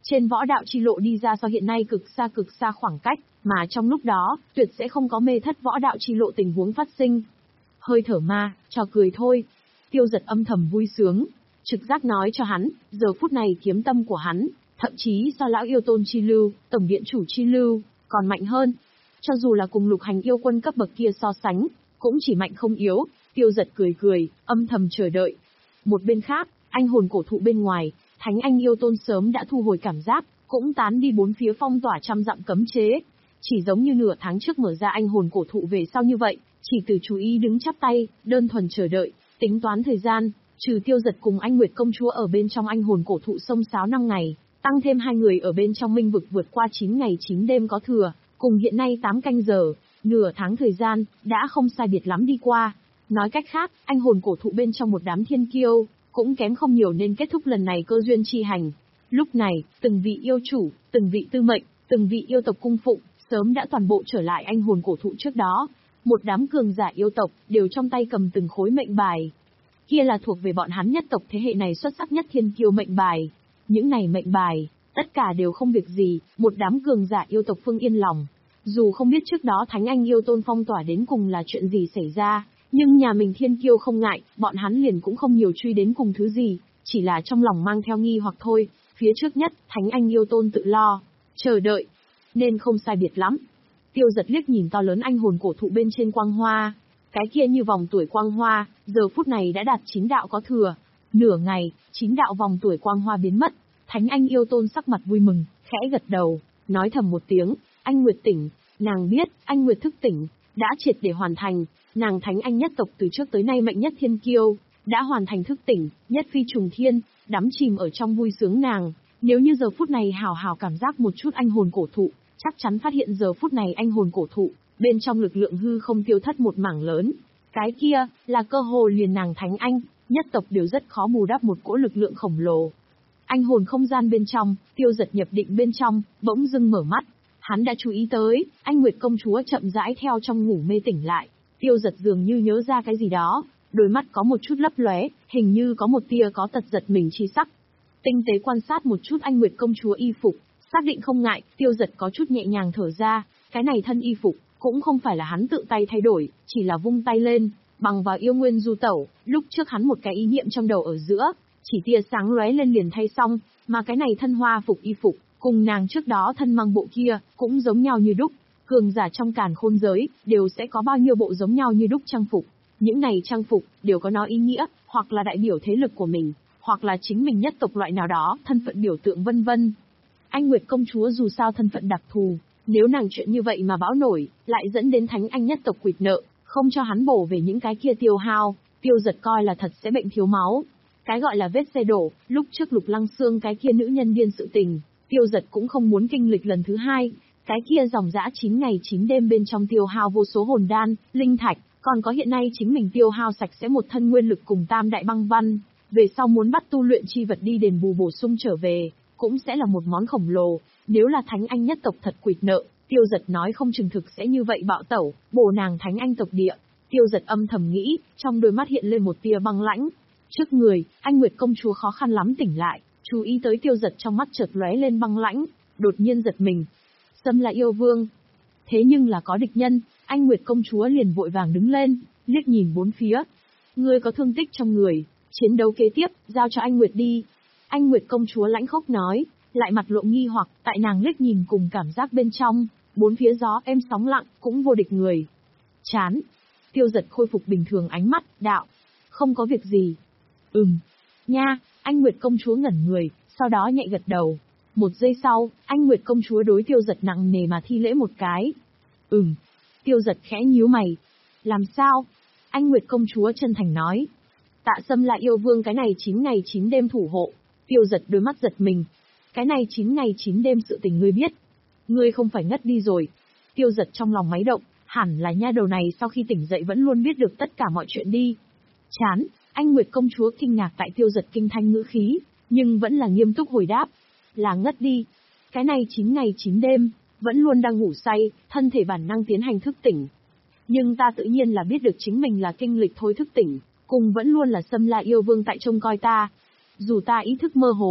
Trên võ đạo chi lộ đi ra so hiện nay cực xa cực xa khoảng cách, mà trong lúc đó, tuyệt sẽ không có mê thất võ đạo chi lộ tình huống phát sinh. Hơi thở ma, trò cười thôi. Tiêu Giật âm thầm vui sướng. Trực giác nói cho hắn, giờ phút này kiếm tâm của hắn, thậm chí so lão yêu tôn chi lưu, tổng điện chủ chi lưu, còn mạnh hơn. Cho dù là cùng lục hành yêu quân cấp bậc kia so sánh, cũng chỉ mạnh không yếu. Tiêu Giật cười cười, âm thầm chờ đợi. Một bên khác, anh hồn cổ thụ bên ngoài, Thánh Anh yêu tôn sớm đã thu hồi cảm giác, cũng tán đi bốn phía phong tỏa trăm dặm cấm chế. Chỉ giống như nửa tháng trước mở ra anh hồn cổ thụ về sau như vậy, chỉ từ chú ý đứng chắp tay, đơn thuần chờ đợi, tính toán thời gian, trừ Tiêu Giật cùng anh Nguyệt công chúa ở bên trong anh hồn cổ thụ sông sáo năm ngày, tăng thêm hai người ở bên trong minh vực vượt qua chín ngày chín đêm có thừa, cùng hiện nay tám canh giờ, nửa tháng thời gian, đã không sai biệt lắm đi qua. Nói cách khác, anh hồn cổ thụ bên trong một đám thiên kiêu, cũng kém không nhiều nên kết thúc lần này cơ duyên chi hành. Lúc này, từng vị yêu chủ, từng vị tư mệnh, từng vị yêu tộc cung phụng, sớm đã toàn bộ trở lại anh hồn cổ thụ trước đó. Một đám cường giả yêu tộc, đều trong tay cầm từng khối mệnh bài. Kia là thuộc về bọn hắn nhất tộc thế hệ này xuất sắc nhất thiên kiêu mệnh bài. Những này mệnh bài, tất cả đều không việc gì, một đám cường giả yêu tộc phương yên lòng. Dù không biết trước đó Thánh Anh yêu tôn phong tỏa đến cùng là chuyện gì xảy ra, nhưng nhà mình thiên kiêu không ngại, bọn hắn liền cũng không nhiều truy đến cùng thứ gì, chỉ là trong lòng mang theo nghi hoặc thôi. Phía trước nhất, Thánh Anh yêu tôn tự lo, chờ đợi, nên không sai biệt lắm. Tiêu Giật liếc nhìn to lớn anh hồn cổ thụ bên trên quang hoa, cái kia như vòng tuổi quang hoa, giờ phút này đã đạt chín đạo có thừa. Nửa ngày, chín đạo vòng tuổi quang hoa biến mất, Thánh Anh yêu tôn sắc mặt vui mừng, khẽ gật đầu, nói thầm một tiếng, anh Nguyệt tỉnh. Nàng biết, anh Nguyệt thức tỉnh, đã triệt để hoàn thành. Nàng Thánh Anh nhất tộc từ trước tới nay mạnh nhất thiên kiêu, đã hoàn thành thức tỉnh, nhất phi trùng thiên, đắm chìm ở trong vui sướng nàng. Nếu như giờ phút này hào hào cảm giác một chút anh hồn cổ thụ, chắc chắn phát hiện giờ phút này anh hồn cổ thụ, bên trong lực lượng hư không tiêu thất một mảng lớn. Cái kia, là cơ hồ liền nàng Thánh Anh, nhất tộc đều rất khó bù đắp một cỗ lực lượng khổng lồ. Anh hồn không gian bên trong, Tiêu Giật nhập định bên trong, bỗng dưng mở mắt. Hắn đã chú ý tới, anh Nguyệt công chúa chậm rãi theo trong ngủ mê tỉnh lại. Tiêu Giật dường như nhớ ra cái gì đó, đôi mắt có một chút lấp lóe, hình như có một tia có tật giật mình chi sắc. Tinh tế quan sát một chút anh Nguyệt công chúa y phục, xác định không ngại, Tiêu Giật có chút nhẹ nhàng thở ra, cái này thân y phục, cũng không phải là hắn tự tay thay đổi, chỉ là vung tay lên, bằng vào yêu nguyên du tẩu, lúc trước hắn một cái ý niệm trong đầu ở giữa, chỉ tia sáng lóe lên liền thay xong, mà cái này thân hoa phục y phục, cùng nàng trước đó thân mang bộ kia, cũng giống nhau như đúc. Cường giả trong càn khôn giới, đều sẽ có bao nhiêu bộ giống nhau như đúc trang phục. Những này trang phục, đều có nó ý nghĩa, hoặc là đại biểu thế lực của mình, hoặc là chính mình nhất tộc loại nào đó, thân phận biểu tượng vân vân. Anh Nguyệt công chúa dù sao thân phận đặc thù, nếu nàng chuyện như vậy mà bão nổi, lại dẫn đến Thánh Anh nhất tộc quỵt nợ, không cho hắn bổ về những cái kia tiêu hao, Tiêu Giật coi là thật sẽ bệnh thiếu máu. Cái gọi là vết xe đổ, lúc trước Lục Lăng Xương cái kia nữ nhân điên sự tình, Tiêu Giật cũng không muốn kinh lịch lần thứ hai. Cái kia dòng dã chín ngày chín đêm bên trong tiêu hao vô số hồn đan, linh thạch, còn có hiện nay chính mình tiêu hao sạch sẽ một thân nguyên lực cùng tam đại băng văn, về sau muốn bắt tu luyện chi vật đi đền bù bổ sung trở về, cũng sẽ là một món khổng lồ. Nếu là Thánh Anh nhất tộc thật quỵt nợ, Tiêu Giật nói không chừng thực sẽ như vậy bạo tẩu, bổ nàng Thánh Anh tộc địa. Tiêu Giật âm thầm nghĩ, trong đôi mắt hiện lên một tia băng lãnh. Trước người, anh Nguyệt công chúa khó khăn lắm tỉnh lại, chú ý tới Tiêu Giật trong mắt chợt lóe lên băng lãnh, đột nhiên giật mình. Sâm là yêu vương. Thế nhưng là có địch nhân, anh Nguyệt công chúa liền vội vàng đứng lên, liếc nhìn bốn phía. Ngươi có thương tích trong người, chiến đấu kế tiếp, giao cho anh Nguyệt đi. Anh Nguyệt công chúa lãnh khốc nói, lại mặt lộ nghi hoặc, tại nàng liếc nhìn cùng cảm giác bên trong, bốn phía gió êm sóng lặng, cũng vô địch người. Chán. Tiêu Giật khôi phục bình thường ánh mắt, đạo. Không có việc gì. Ừm. Nha, anh Nguyệt công chúa ngẩn người, sau đó nhẹ gật đầu. Một giây sau, anh Nguyệt công chúa đối Tiêu Giật nặng nề mà thi lễ một cái. Ừm. Tiêu Giật khẽ nhíu mày. Làm sao? Anh Nguyệt công chúa chân thành nói. Tạ Sâm là yêu vương cái này chín ngày chín đêm thủ hộ. Tiêu Giật đôi mắt giật mình. Cái này chín ngày chín đêm sự tình ngươi biết. Ngươi không phải ngất đi rồi. Tiêu Giật trong lòng máy động, hẳn là nha đầu này sau khi tỉnh dậy vẫn luôn biết được tất cả mọi chuyện đi. Chán, anh Nguyệt công chúa kinh ngạc tại Tiêu Giật kinh thanh ngữ khí, nhưng vẫn là nghiêm túc hồi đáp. Là ngất đi. Cái này chín ngày chín đêm, vẫn luôn đang ngủ say, thân thể bản năng tiến hành thức tỉnh. Nhưng ta tự nhiên là biết được chính mình là kinh lịch thôi thức tỉnh, cùng vẫn luôn là Sâm La yêu vương tại trông coi ta. Dù ta ý thức mơ hồ,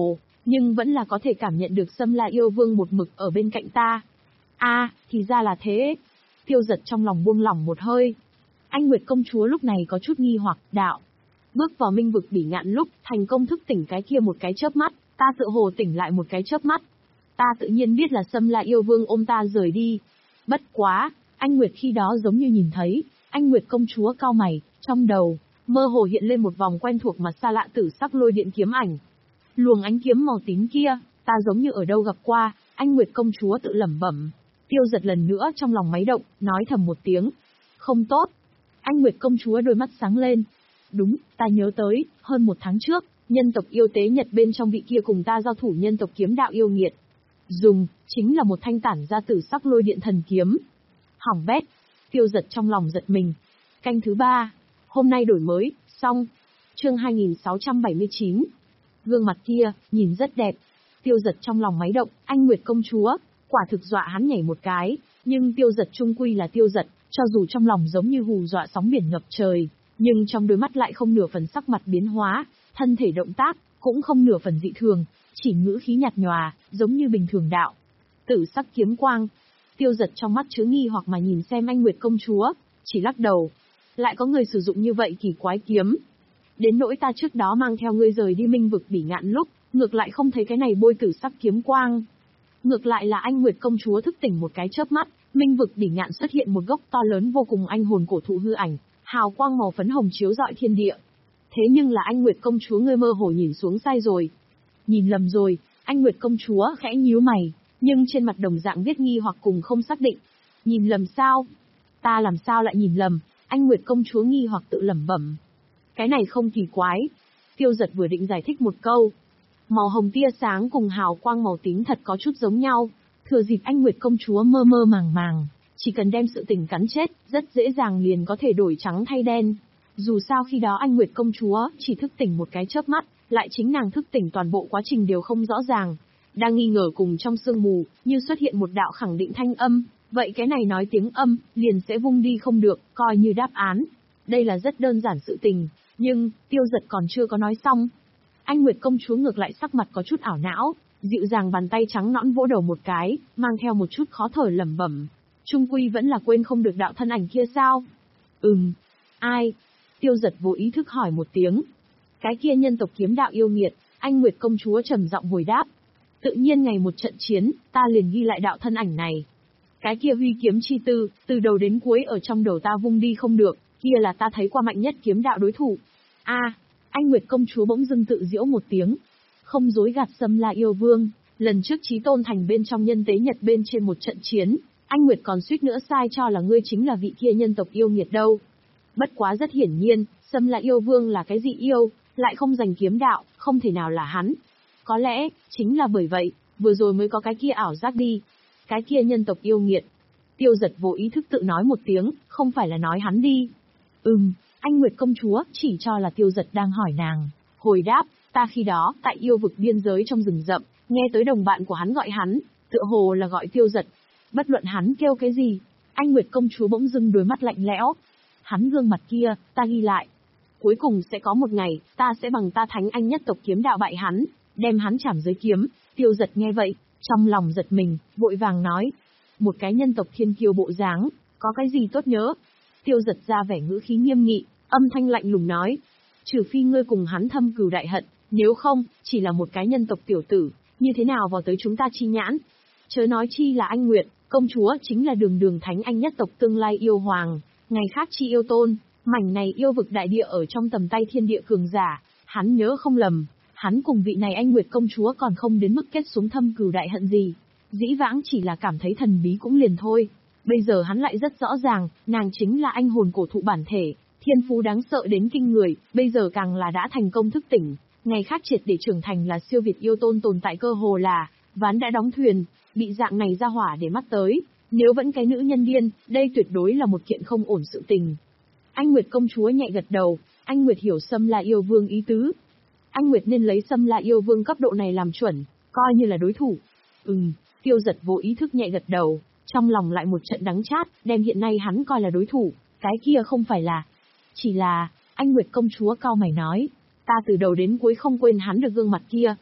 nhưng vẫn là có thể cảm nhận được Sâm La yêu vương một mực ở bên cạnh ta. A, à, thì ra là thế. Tiêu Giật trong lòng buông lỏng một hơi. Anh Nguyệt công chúa lúc này có chút nghi hoặc, đạo. Bước vào minh vực bỉ ngạn lúc, thành công thức tỉnh cái kia một cái chớp mắt, ta tự hồ tỉnh lại một cái chớp mắt. Ta tự nhiên biết là Sâm La yêu vương ôm ta rời đi. Bất quá, anh Nguyệt khi đó giống như nhìn thấy, anh Nguyệt công chúa cau mày, trong đầu, mơ hồ hiện lên một vòng quen thuộc mà xa lạ tử sắc lôi điện kiếm ảnh. Luồng ánh kiếm màu tím kia, ta giống như ở đâu gặp qua, anh Nguyệt công chúa tự lẩm bẩm. Tiêu Giật lần nữa trong lòng máy động, nói thầm một tiếng. Không tốt. Anh Nguyệt công chúa đôi mắt sáng lên. Đúng, ta nhớ tới, hơn một tháng trước, nhân tộc yêu tế Nhật bên trong vị kia cùng ta giao thủ nhân tộc kiếm đạo yêu nghiệt. Dùng, chính là một thanh tản ra tử sắc lôi điện thần kiếm. Hỏng bét. Tiêu Giật trong lòng giật mình. Canh thứ ba. Hôm nay đổi mới, xong. Chương hai nghìn sáu trăm bảy mươi chín. Gương mặt kia, nhìn rất đẹp. Tiêu Giật trong lòng máy động, anh Nguyệt công chúa, quả thực dọa hắn nhảy một cái, nhưng Tiêu Giật trung quy là Tiêu Giật, cho dù trong lòng giống như hù dọa sóng biển ngập trời, nhưng trong đôi mắt lại không nửa phần sắc mặt biến hóa, thân thể động tác, cũng không nửa phần dị thường, chỉ ngữ khí nhạt nhòa, giống như bình thường đạo. Tử sắc kiếm quang. Tiêu Giật trong mắt chứa nghi hoặc mà nhìn xem anh Nguyệt công chúa, chỉ lắc đầu. Lại có người sử dụng như vậy kỳ quái kiếm. Đến nỗi ta trước đó mang theo ngươi rời đi minh vực bỉ ngạn lúc, ngược lại không thấy cái này bôi tử sắc kiếm quang. Ngược lại là anh Nguyệt công chúa thức tỉnh một cái chớp mắt, minh vực bỉ ngạn xuất hiện một gốc to lớn vô cùng anh hồn cổ thụ hư ảnh, hào quang màu phấn hồng chiếu rọi thiên địa. Thế nhưng là anh Nguyệt công chúa ngươi mơ hồ nhìn xuống sai rồi. Nhìn lầm rồi, anh Nguyệt công chúa khẽ nhíu mày, nhưng trên mặt đồng dạng viết nghi hoặc cùng không xác định. Nhìn lầm sao? Ta làm sao lại nhìn lầm? Anh Nguyệt công chúa nghi hoặc tự lẩm bẩm. Cái này không kỳ quái. Tiêu Giật vừa định giải thích một câu. Màu hồng tia sáng cùng hào quang màu tím thật có chút giống nhau. Thừa dịp anh Nguyệt công chúa mơ mơ màng màng, chỉ cần đem sự tình cắn chết, rất dễ dàng liền có thể đổi trắng thay đen. Dù sao khi đó anh Nguyệt công chúa chỉ thức tỉnh một cái chớp mắt, lại chính nàng thức tỉnh toàn bộ quá trình đều không rõ ràng. Đang nghi ngờ cùng trong sương mù, như xuất hiện một đạo khẳng định thanh âm, vậy cái này nói tiếng âm, liền sẽ vung đi không được, coi như đáp án. Đây là rất đơn giản sự tình, nhưng, Tiêu Giật còn chưa có nói xong. Anh Nguyệt công chúa ngược lại sắc mặt có chút ảo não, dịu dàng bàn tay trắng nõn vỗ đầu một cái, mang theo một chút khó thở lẩm bẩm. Trung quy vẫn là quên không được đạo thân ảnh kia sao? Ừm. Ai? Tiêu Giật vô ý thức hỏi một tiếng. Cái kia nhân tộc kiếm đạo yêu nghiệt, anh Nguyệt công chúa trầm giọng hồi đáp. Tự nhiên ngày một trận chiến, ta liền ghi lại đạo thân ảnh này. Cái kia huy kiếm chi tư, từ đầu đến cuối ở trong đầu ta vung đi không được, kia là ta thấy qua mạnh nhất kiếm đạo đối thủ. A, à, anh Nguyệt công chúa bỗng dưng tự giễu một tiếng. Không dối gạt Sâm La yêu vương, lần trước Chí Tôn Thành bên trong nhân tế Nhật bên trên một trận chiến, anh Nguyệt còn suýt nữa sai cho là ngươi chính là vị kia nhân tộc yêu nghiệt đâu. Bất quá rất hiển nhiên, Sâm La yêu vương là cái gì yêu, lại không giành kiếm đạo, không thể nào là hắn. Có lẽ, chính là bởi vậy, vừa rồi mới có cái kia ảo giác đi. Cái kia nhân tộc yêu nghiệt. Tiêu Giật vô ý thức tự nói một tiếng, không phải là nói hắn đi. Ừm, anh Nguyệt công chúa chỉ cho là Tiêu Giật đang hỏi nàng. Hồi đáp, ta khi đó, tại yêu vực biên giới trong rừng rậm, nghe tới đồng bạn của hắn gọi hắn, tựa hồ là gọi Tiêu Giật. Bất luận hắn kêu cái gì, anh Nguyệt công chúa bỗng dưng đôi mắt lạnh lẽo. Hắn gương mặt kia, ta ghi lại. Cuối cùng sẽ có một ngày, ta sẽ bằng ta thánh anh nhất tộc kiếm đạo bại hắn, đem hắn chảm dưới kiếm. Tiêu Giật nghe vậy, trong lòng giật mình, vội vàng nói. Một cái nhân tộc thiên kiêu bộ dáng, có cái gì tốt nhớ? Tiêu Giật ra vẻ ngữ khí nghiêm nghị, âm thanh lạnh lùng nói. Trừ phi ngươi cùng hắn thâm cừu đại hận, nếu không, chỉ là một cái nhân tộc tiểu tử, như thế nào vào tới chúng ta chi nhãn? Chớ nói chi là anh Nguyệt, công chúa chính là đường đường thánh anh nhất tộc tương lai yêu hoàng, ngày khác chi yêu tôn, mảnh này yêu vực đại địa ở trong tầm tay thiên địa cường giả, hắn nhớ không lầm, hắn cùng vị này anh Nguyệt công chúa còn không đến mức kết xuống thâm cừu đại hận gì, dĩ vãng chỉ là cảm thấy thần bí cũng liền thôi, bây giờ hắn lại rất rõ ràng, nàng chính là anh hồn cổ thụ bản thể, thiên phú đáng sợ đến kinh người, bây giờ càng là đã thành công thức tỉnh, ngày khác triệt để trưởng thành là siêu việt yêu tôn tồn tại cơ hồ là, ván đã đóng thuyền, bị dạng này ra hỏa để mắt tới, nếu vẫn cái nữ nhân điên, đây tuyệt đối là một kiện không ổn sự tình. Anh Nguyệt công chúa nhẹ gật đầu, anh Nguyệt hiểu Sâm La yêu vương ý tứ. Anh Nguyệt nên lấy Sâm La yêu vương cấp độ này làm chuẩn, coi như là đối thủ. Ừm, Tiêu Giật vô ý thức nhẹ gật đầu, trong lòng lại một trận đắng chát, đem hiện nay hắn coi là đối thủ, cái kia không phải là. Chỉ là, anh Nguyệt công chúa cau mày nói, ta từ đầu đến cuối không quên hắn được gương mặt kia.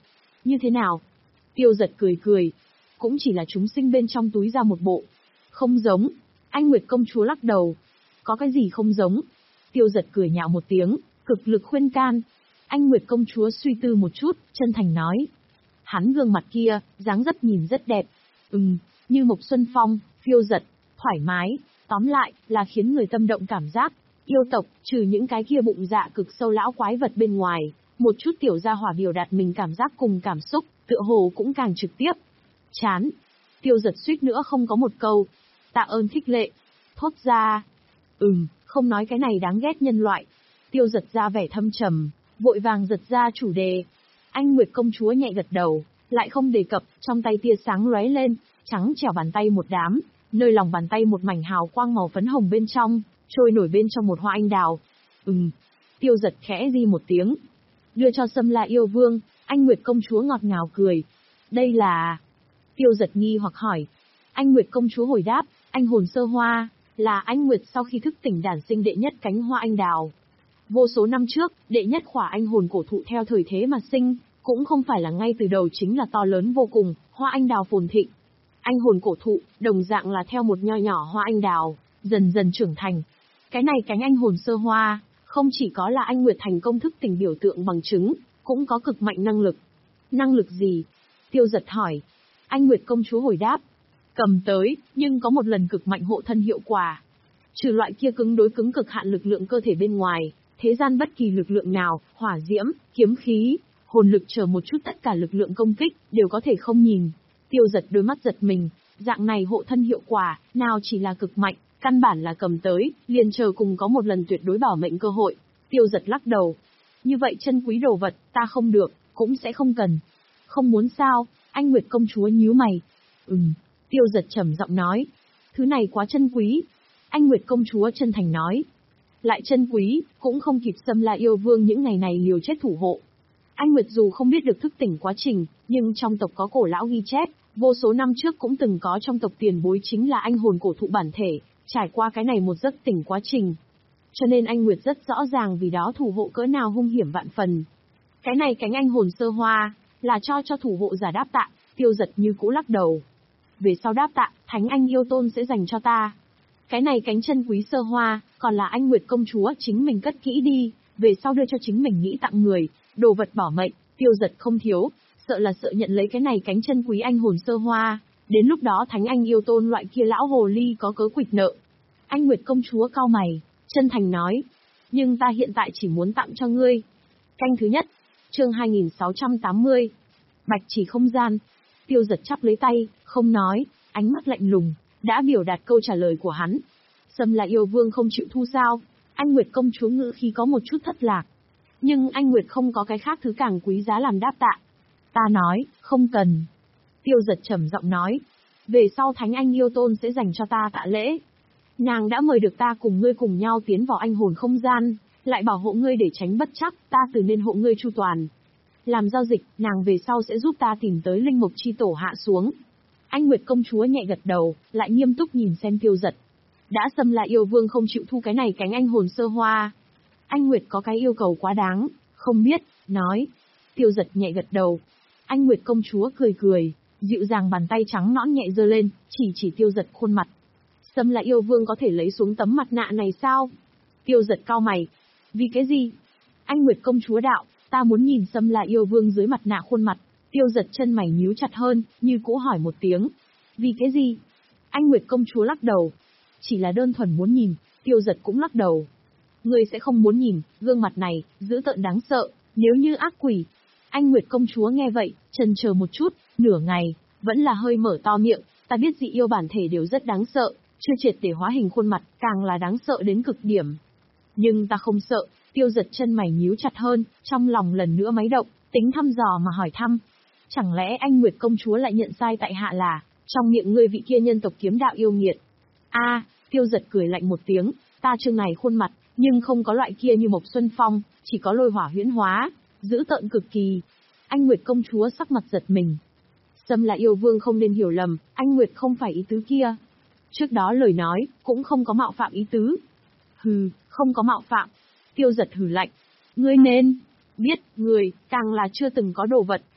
Như thế nào? Tiêu giật cười cười. Cũng chỉ là chúng sinh bên trong túi ra một bộ. Không giống. Anh Nguyệt công chúa lắc đầu. Có cái gì không giống? Tiêu giật cười nhạo một tiếng, cực lực khuyên can. Anh Nguyệt công chúa suy tư một chút, chân thành nói. Hắn gương mặt kia, dáng dấp nhìn rất đẹp. Ừm, như Mộc Xuân Phong, phiêu giật, thoải mái. Tóm lại, là khiến người tâm động cảm giác. Yêu tộc, trừ những cái kia bụng dạ cực sâu lão quái vật bên ngoài, một chút tiểu gia hỏa biểu đạt mình cảm giác cùng cảm xúc, tựa hồ cũng càng trực tiếp. Chán. Tiêu giật suýt nữa không có một câu. Tạ ơn khích lệ. Thốt ra. Ừm, không nói cái này đáng ghét nhân loại. Tiêu giật ra vẻ thâm trầm, vội vàng giật ra chủ đề. Anh Nguyệt công chúa nhẹ gật đầu, lại không đề cập, trong tay tia sáng lóe lên, trắng trẻo bàn tay một đám, nơi lòng bàn tay một mảnh hào quang màu phấn hồng bên trong, trôi nổi bên trong một hoa anh đào. Ừm. Tiêu giật khẽ di một tiếng. Đưa cho Sâm La yêu vương, anh Nguyệt công chúa ngọt ngào cười. Đây là... Tiêu giật nghi hoặc hỏi. Anh Nguyệt công chúa hồi đáp, anh hồn sơ hoa, là anh Nguyệt sau khi thức tỉnh đản sinh đệ nhất cánh hoa anh đào. Vô số năm trước, đệ nhất khỏa anh hồn cổ thụ theo thời thế mà sinh, cũng không phải là ngay từ đầu chính là to lớn vô cùng, hoa anh đào phồn thịnh. Anh hồn cổ thụ, đồng dạng là theo một nho nhỏ hoa anh đào, dần dần trưởng thành. Cái này cánh anh hồn sơ hoa, không chỉ có là anh Nguyệt thành công thức tỉnh biểu tượng bằng chứng, cũng có cực mạnh năng lực. Năng lực gì? Tiêu giật hỏi. Anh Nguyệt công chúa hồi đáp. Cầm tới, nhưng có một lần cực mạnh hộ thân hiệu quả. Trừ loại kia cứng đối cứng cực hạn lực lượng cơ thể bên ngoài, thế gian bất kỳ lực lượng nào, hỏa diễm, kiếm khí, hồn lực chờ một chút tất cả lực lượng công kích, đều có thể không nhìn. Tiêu giật đôi mắt giật mình, dạng này hộ thân hiệu quả, nào chỉ là cực mạnh, căn bản là cầm tới, liền chờ cùng có một lần tuyệt đối bảo mệnh cơ hội. Tiêu giật lắc đầu. Như vậy chân quý đồ vật, ta không được, cũng sẽ không cần. Không muốn sao? Anh Nguyệt công chúa nhíu mày. Ừm. Tiêu giật trầm giọng nói. Thứ này quá chân quý. Anh Nguyệt công chúa chân thành nói. Lại chân quý, cũng không kịp Sâm La yêu vương những ngày này liều chết thủ hộ. Anh Nguyệt dù không biết được thức tỉnh quá trình, nhưng trong tộc có cổ lão ghi chép, vô số năm trước cũng từng có trong tộc tiền bối chính là anh hồn cổ thụ bản thể, trải qua cái này một giấc tỉnh quá trình. Cho nên anh Nguyệt rất rõ ràng vì đó thủ hộ cỡ nào hung hiểm vạn phần. Cái này cánh anh hồn sơ hoa, là cho cho thủ hộ giả đáp tạ. Tiêu giật như cũ lắc đầu. Về sau đáp tạ, thánh anh yêu tôn sẽ dành cho ta. Cái này cánh chân quý sơ hoa, còn là anh Nguyệt công chúa chính mình cất kỹ đi, về sau đưa cho chính mình nghĩ tặng người, đồ vật bảo mệnh. Tiêu giật không thiếu, sợ là sợ nhận lấy cái này cánh chân quý anh hồn sơ hoa, đến lúc đó thánh anh yêu tôn loại kia lão hồ ly có cớ quỵt nợ. Anh Nguyệt công chúa cau mày, chân thành nói, nhưng ta hiện tại chỉ muốn tặng cho ngươi. Canh thứ nhất, chương hai nghìn sáu trăm tám mươi, bạch chỉ không gian. Tiêu giật chắp lấy tay, không nói, ánh mắt lạnh lùng, đã biểu đạt câu trả lời của hắn. Sâm La yêu vương không chịu thu sao? Anh Nguyệt công chúa ngữ khi có một chút thất lạc. Nhưng anh Nguyệt không có cái khác thứ càng quý giá làm đáp tạ. Ta nói, không cần. Tiêu giật trầm giọng nói, về sau thánh anh yêu tôn sẽ dành cho ta tạ lễ. Nàng đã mời được ta cùng ngươi cùng nhau tiến vào anh hồn không gian, lại bảo hộ ngươi để tránh bất chắc, ta từ nên hộ ngươi chu toàn. Làm giao dịch, nàng về sau sẽ giúp ta tìm tới linh mục chi tổ hạ xuống. Anh Nguyệt công chúa nhẹ gật đầu, lại nghiêm túc nhìn xem tiêu giật. Đã Sâm La yêu vương không chịu thu cái này cánh anh hồn sơ hoa. Anh Nguyệt có cái yêu cầu quá đáng, không biết, nói. Tiêu giật nhẹ gật đầu. Anh Nguyệt công chúa cười cười, dịu dàng bàn tay trắng nõn nhẹ giơ lên, chỉ chỉ tiêu giật khuôn mặt. Sâm La yêu vương có thể lấy xuống tấm mặt nạ này sao? Tiêu giật cau mày. Vì cái gì? Anh Nguyệt công chúa đạo, ta muốn nhìn Sâm La yêu vương dưới mặt nạ khuôn mặt. Tiêu giật chân mày nhíu chặt hơn, như cũ hỏi một tiếng. Vì cái gì? Anh Nguyệt công chúa lắc đầu. Chỉ là đơn thuần muốn nhìn. Tiêu giật cũng lắc đầu. Ngươi sẽ không muốn nhìn, gương mặt này, dữ tợn đáng sợ, nếu như ác quỷ. Anh Nguyệt công chúa nghe vậy, chần chờ một chút, nửa ngày, vẫn là hơi mở to miệng. Ta biết dị yêu bản thể đều rất đáng sợ, chưa triệt để hóa hình khuôn mặt, càng là đáng sợ đến cực điểm. Nhưng ta không sợ. Tiêu giật chân mày nhíu chặt hơn, trong lòng lần nữa máy động, tính thăm dò mà hỏi thăm. Chẳng lẽ anh Nguyệt công chúa lại nhận sai tại hạ là, trong miệng ngươi vị kia nhân tộc kiếm đạo yêu nghiệt? A, tiêu giật cười lạnh một tiếng, ta chương này khuôn mặt, nhưng không có loại kia như Mộc Xuân Phong, chỉ có lôi hỏa huyễn hóa, dữ tợn cực kỳ. Anh Nguyệt công chúa sắc mặt giật mình. Sâm La yêu vương không nên hiểu lầm, anh Nguyệt không phải ý tứ kia. Trước đó lời nói, cũng không có mạo phạm ý tứ. Hừ, không có mạo phạm. Tiêu giật hừ lạnh. Ngươi nên biết, người, càng là chưa từng có đồ vật,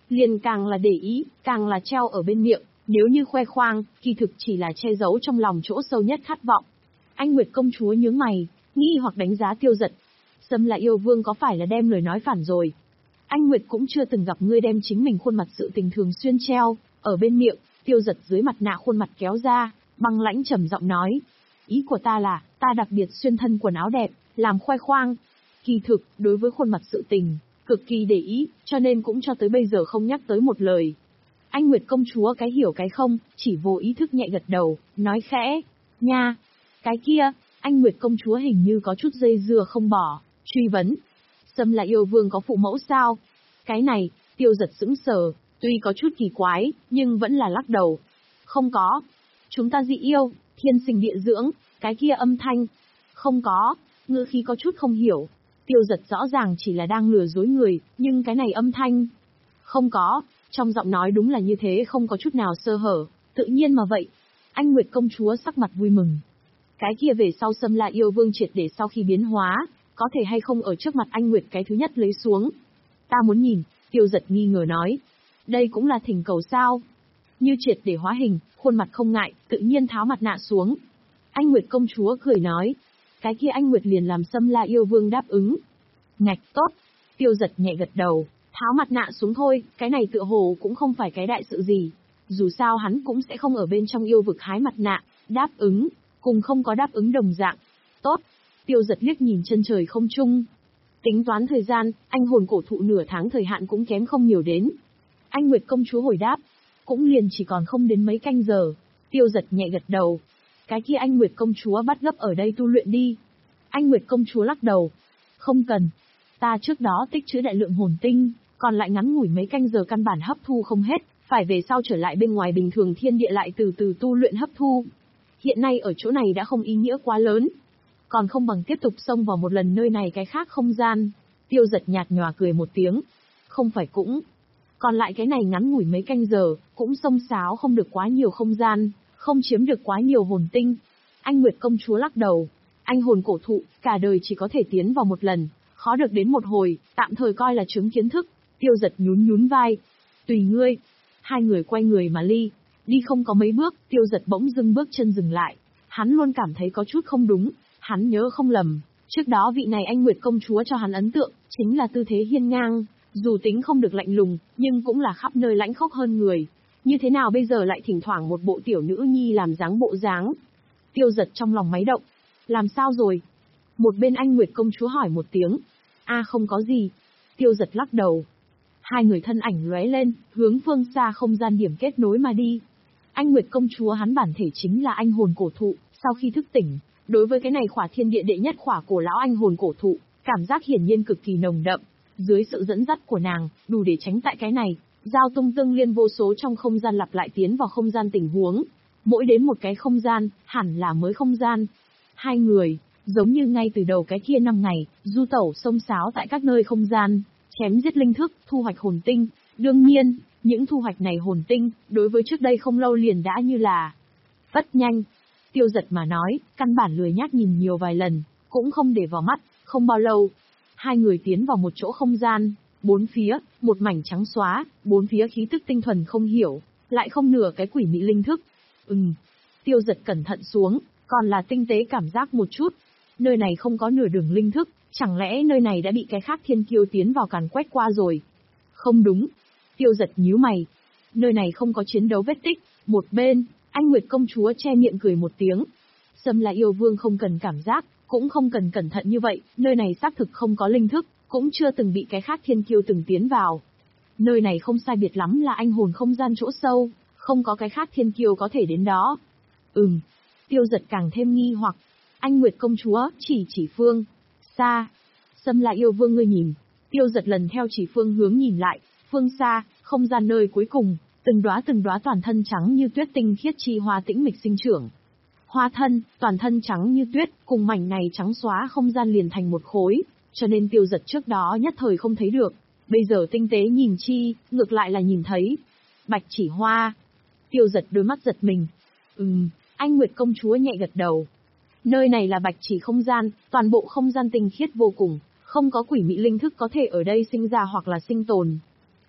liền càng là để ý, càng là treo ở bên miệng, nếu như khoe khoang, kỳ thực chỉ là che giấu trong lòng chỗ sâu nhất khát vọng. Anh Nguyệt công chúa nhướng mày, nghi hoặc đánh giá Tiêu Dật. Xâm La yêu vương có phải là đem lời nói phản rồi? Anh Nguyệt cũng chưa từng gặp ngươi đem chính mình khuôn mặt sự tình thường xuyên treo ở bên miệng. Tiêu Dật dưới mặt nạ khuôn mặt kéo ra, băng lãnh trầm giọng nói. Ý của ta là, ta đặc biệt xuyên thân quần áo đẹp, làm khoe khoang. Kỳ thực, đối với khuôn mặt sự tình, cực kỳ để ý, cho nên cũng cho tới bây giờ không nhắc tới một lời. Anh Nguyệt công chúa cái hiểu cái không, chỉ vô ý thức nhẹ gật đầu, nói khẽ. Nha, cái kia, anh Nguyệt công chúa hình như có chút dây dưa không bỏ, truy vấn. Xâm La yêu vương có phụ mẫu sao? Cái này, Tiêu Dật sững sờ, tuy có chút kỳ quái, nhưng vẫn là lắc đầu. Không có. Chúng ta dị yêu, thiên sinh địa dưỡng, cái kia âm thanh. Không có, ngữ khí có chút không hiểu. Tiêu Dật rõ ràng chỉ là đang lừa dối người, nhưng cái này âm thanh. Không có, trong giọng nói đúng là như thế, không có chút nào sơ hở, tự nhiên mà vậy. Anh Nguyệt công chúa sắc mặt vui mừng. Cái kia về sau Xâm La yêu vương triệt để sau khi biến hóa, có thể hay không ở trước mặt anh Nguyệt cái thứ nhất lấy xuống. Ta muốn nhìn, Tiêu Dật nghi ngờ nói. Đây cũng là thỉnh cầu sao? Như triệt để hóa hình, khuôn mặt không ngại, tự nhiên tháo mặt nạ xuống. Anh Nguyệt công chúa cười nói. Cái kia anh Nguyệt liền làm Xâm La yêu vương đáp ứng. Ngạch tốt. Tiêu Dật nhẹ gật đầu, tháo mặt nạ xuống thôi, cái này tựa hồ cũng không phải cái đại sự gì. Dù sao hắn cũng sẽ không ở bên trong yêu vực hái mặt nạ, đáp ứng, cùng không có đáp ứng đồng dạng. Tốt. Tiêu Dật liếc nhìn chân trời không trung. Tính toán thời gian, anh hồn cổ thụ nửa tháng thời hạn cũng kém không nhiều đến. Anh Nguyệt công chúa hồi đáp. Cũng liền chỉ còn không đến mấy canh giờ. Tiêu Dật nhẹ gật đầu. Cái kia anh Nguyệt công chúa bắt gấp ở đây tu luyện đi. Anh Nguyệt công chúa lắc đầu. Không cần. Ta trước đó tích trữ đại lượng hồn tinh, còn lại ngắn ngủi mấy canh giờ căn bản hấp thu không hết, phải về sau trở lại bên ngoài bình thường thiên địa lại từ từ tu luyện hấp thu. Hiện nay ở chỗ này đã không ý nghĩa quá lớn. Còn không bằng tiếp tục xông vào một lần nơi này cái khác không gian. Tiêu Dật nhạt nhòa cười một tiếng. Không phải cũng. Còn lại cái này ngắn ngủi mấy canh giờ, cũng xông xáo không được quá nhiều không gian, không chiếm được quá nhiều hồn tinh. Anh Nguyệt công chúa lắc đầu. Anh hồn cổ thụ, cả đời chỉ có thể tiến vào một lần, khó được đến một hồi, tạm thời coi là chứng kiến thức. Tiêu Dật nhún nhún vai. Tùy ngươi. Hai người quay người mà ly. Đi không có mấy bước, Tiêu Dật bỗng dưng bước chân dừng lại. Hắn luôn cảm thấy có chút không đúng. Hắn nhớ không lầm, trước đó vị này anh Nguyệt công chúa cho hắn ấn tượng, chính là tư thế hiên ngang, dù tính không được lạnh lùng, nhưng cũng là khắp nơi lãnh khốc hơn người. Như thế nào bây giờ lại thỉnh thoảng một bộ tiểu nữ nhi làm dáng bộ dáng? Tiêu Dật trong lòng máy động. Làm sao rồi? Một bên anh Nguyệt công chúa hỏi một tiếng. A không có gì. Tiêu Dật lắc đầu. Hai người thân ảnh lóe lên, hướng phương xa không gian điểm kết nối mà đi. Anh Nguyệt công chúa hắn bản thể chính là anh hồn cổ thụ, sau khi thức tỉnh, đối với cái này khỏa thiên địa đệ nhất khỏa cổ lão anh hồn cổ thụ, cảm giác hiển nhiên cực kỳ nồng đậm. Dưới sự dẫn dắt của nàng, đủ để tránh tại cái này, giao tung tương liên vô số trong không gian lặp lại tiến vào không gian tình huống. Mỗi đến một cái không gian, hẳn là mới không gian. Hai người, giống như ngay từ đầu cái kia năm ngày, du tẩu xông xáo tại các nơi không gian, chém giết linh thức, thu hoạch hồn tinh. Đương nhiên, những thu hoạch này hồn tinh, đối với trước đây không lâu liền đã như là phất nhanh. Tiêu Dật mà nói, căn bản lười nhác nhìn nhiều vài lần, cũng không để vào mắt, không bao lâu. Hai người tiến vào một chỗ không gian, bốn phía, một mảnh trắng xóa, bốn phía khí tức tinh thuần không hiểu, lại không nửa cái quỷ mị linh thức. Ừm, Tiêu Dật cẩn thận xuống, còn là tinh tế cảm giác một chút. Nơi này không có nửa đường linh thức, chẳng lẽ nơi này đã bị cái khác thiên kiêu tiến vào càn quét qua rồi? Không đúng. Tiêu Dật nhíu mày. Nơi này không có chiến đấu vết tích. Một bên, anh Nguyệt công chúa che miệng cười một tiếng. Xâm La yêu vương không cần cảm giác, cũng không cần cẩn thận như vậy, nơi này xác thực không có linh thức, cũng chưa từng bị cái khác thiên kiêu từng tiến vào. Nơi này không sai biệt lắm là anh hồn không gian chỗ sâu, không có cái khác thiên kiêu có thể đến đó. Ừm. Tiêu Dật càng thêm nghi hoặc. Anh Nguyệt công chúa, chỉ chỉ phương. Xa. Xâm La yêu vương ngươi nhìn. Tiêu Dật lần theo chỉ phương hướng nhìn lại, phương xa, không gian nơi cuối cùng, từng đóa từng đóa toàn thân trắng như tuyết tinh khiết chi hoa tĩnh mịch sinh trưởng. Hoa thân, toàn thân trắng như tuyết, cùng mảnh này trắng xóa không gian liền thành một khối, cho nên Tiêu Dật trước đó nhất thời không thấy được. Bây giờ tinh tế nhìn chi, ngược lại là nhìn thấy. Bạch chỉ hoa. Tiêu Dật đôi mắt giật mình. Ừm, anh Nguyệt công chúa nhẹ gật đầu. Nơi này là bạch chỉ không gian, toàn bộ không gian tinh khiết vô cùng, không có quỷ mị linh thức có thể ở đây sinh ra hoặc là sinh tồn.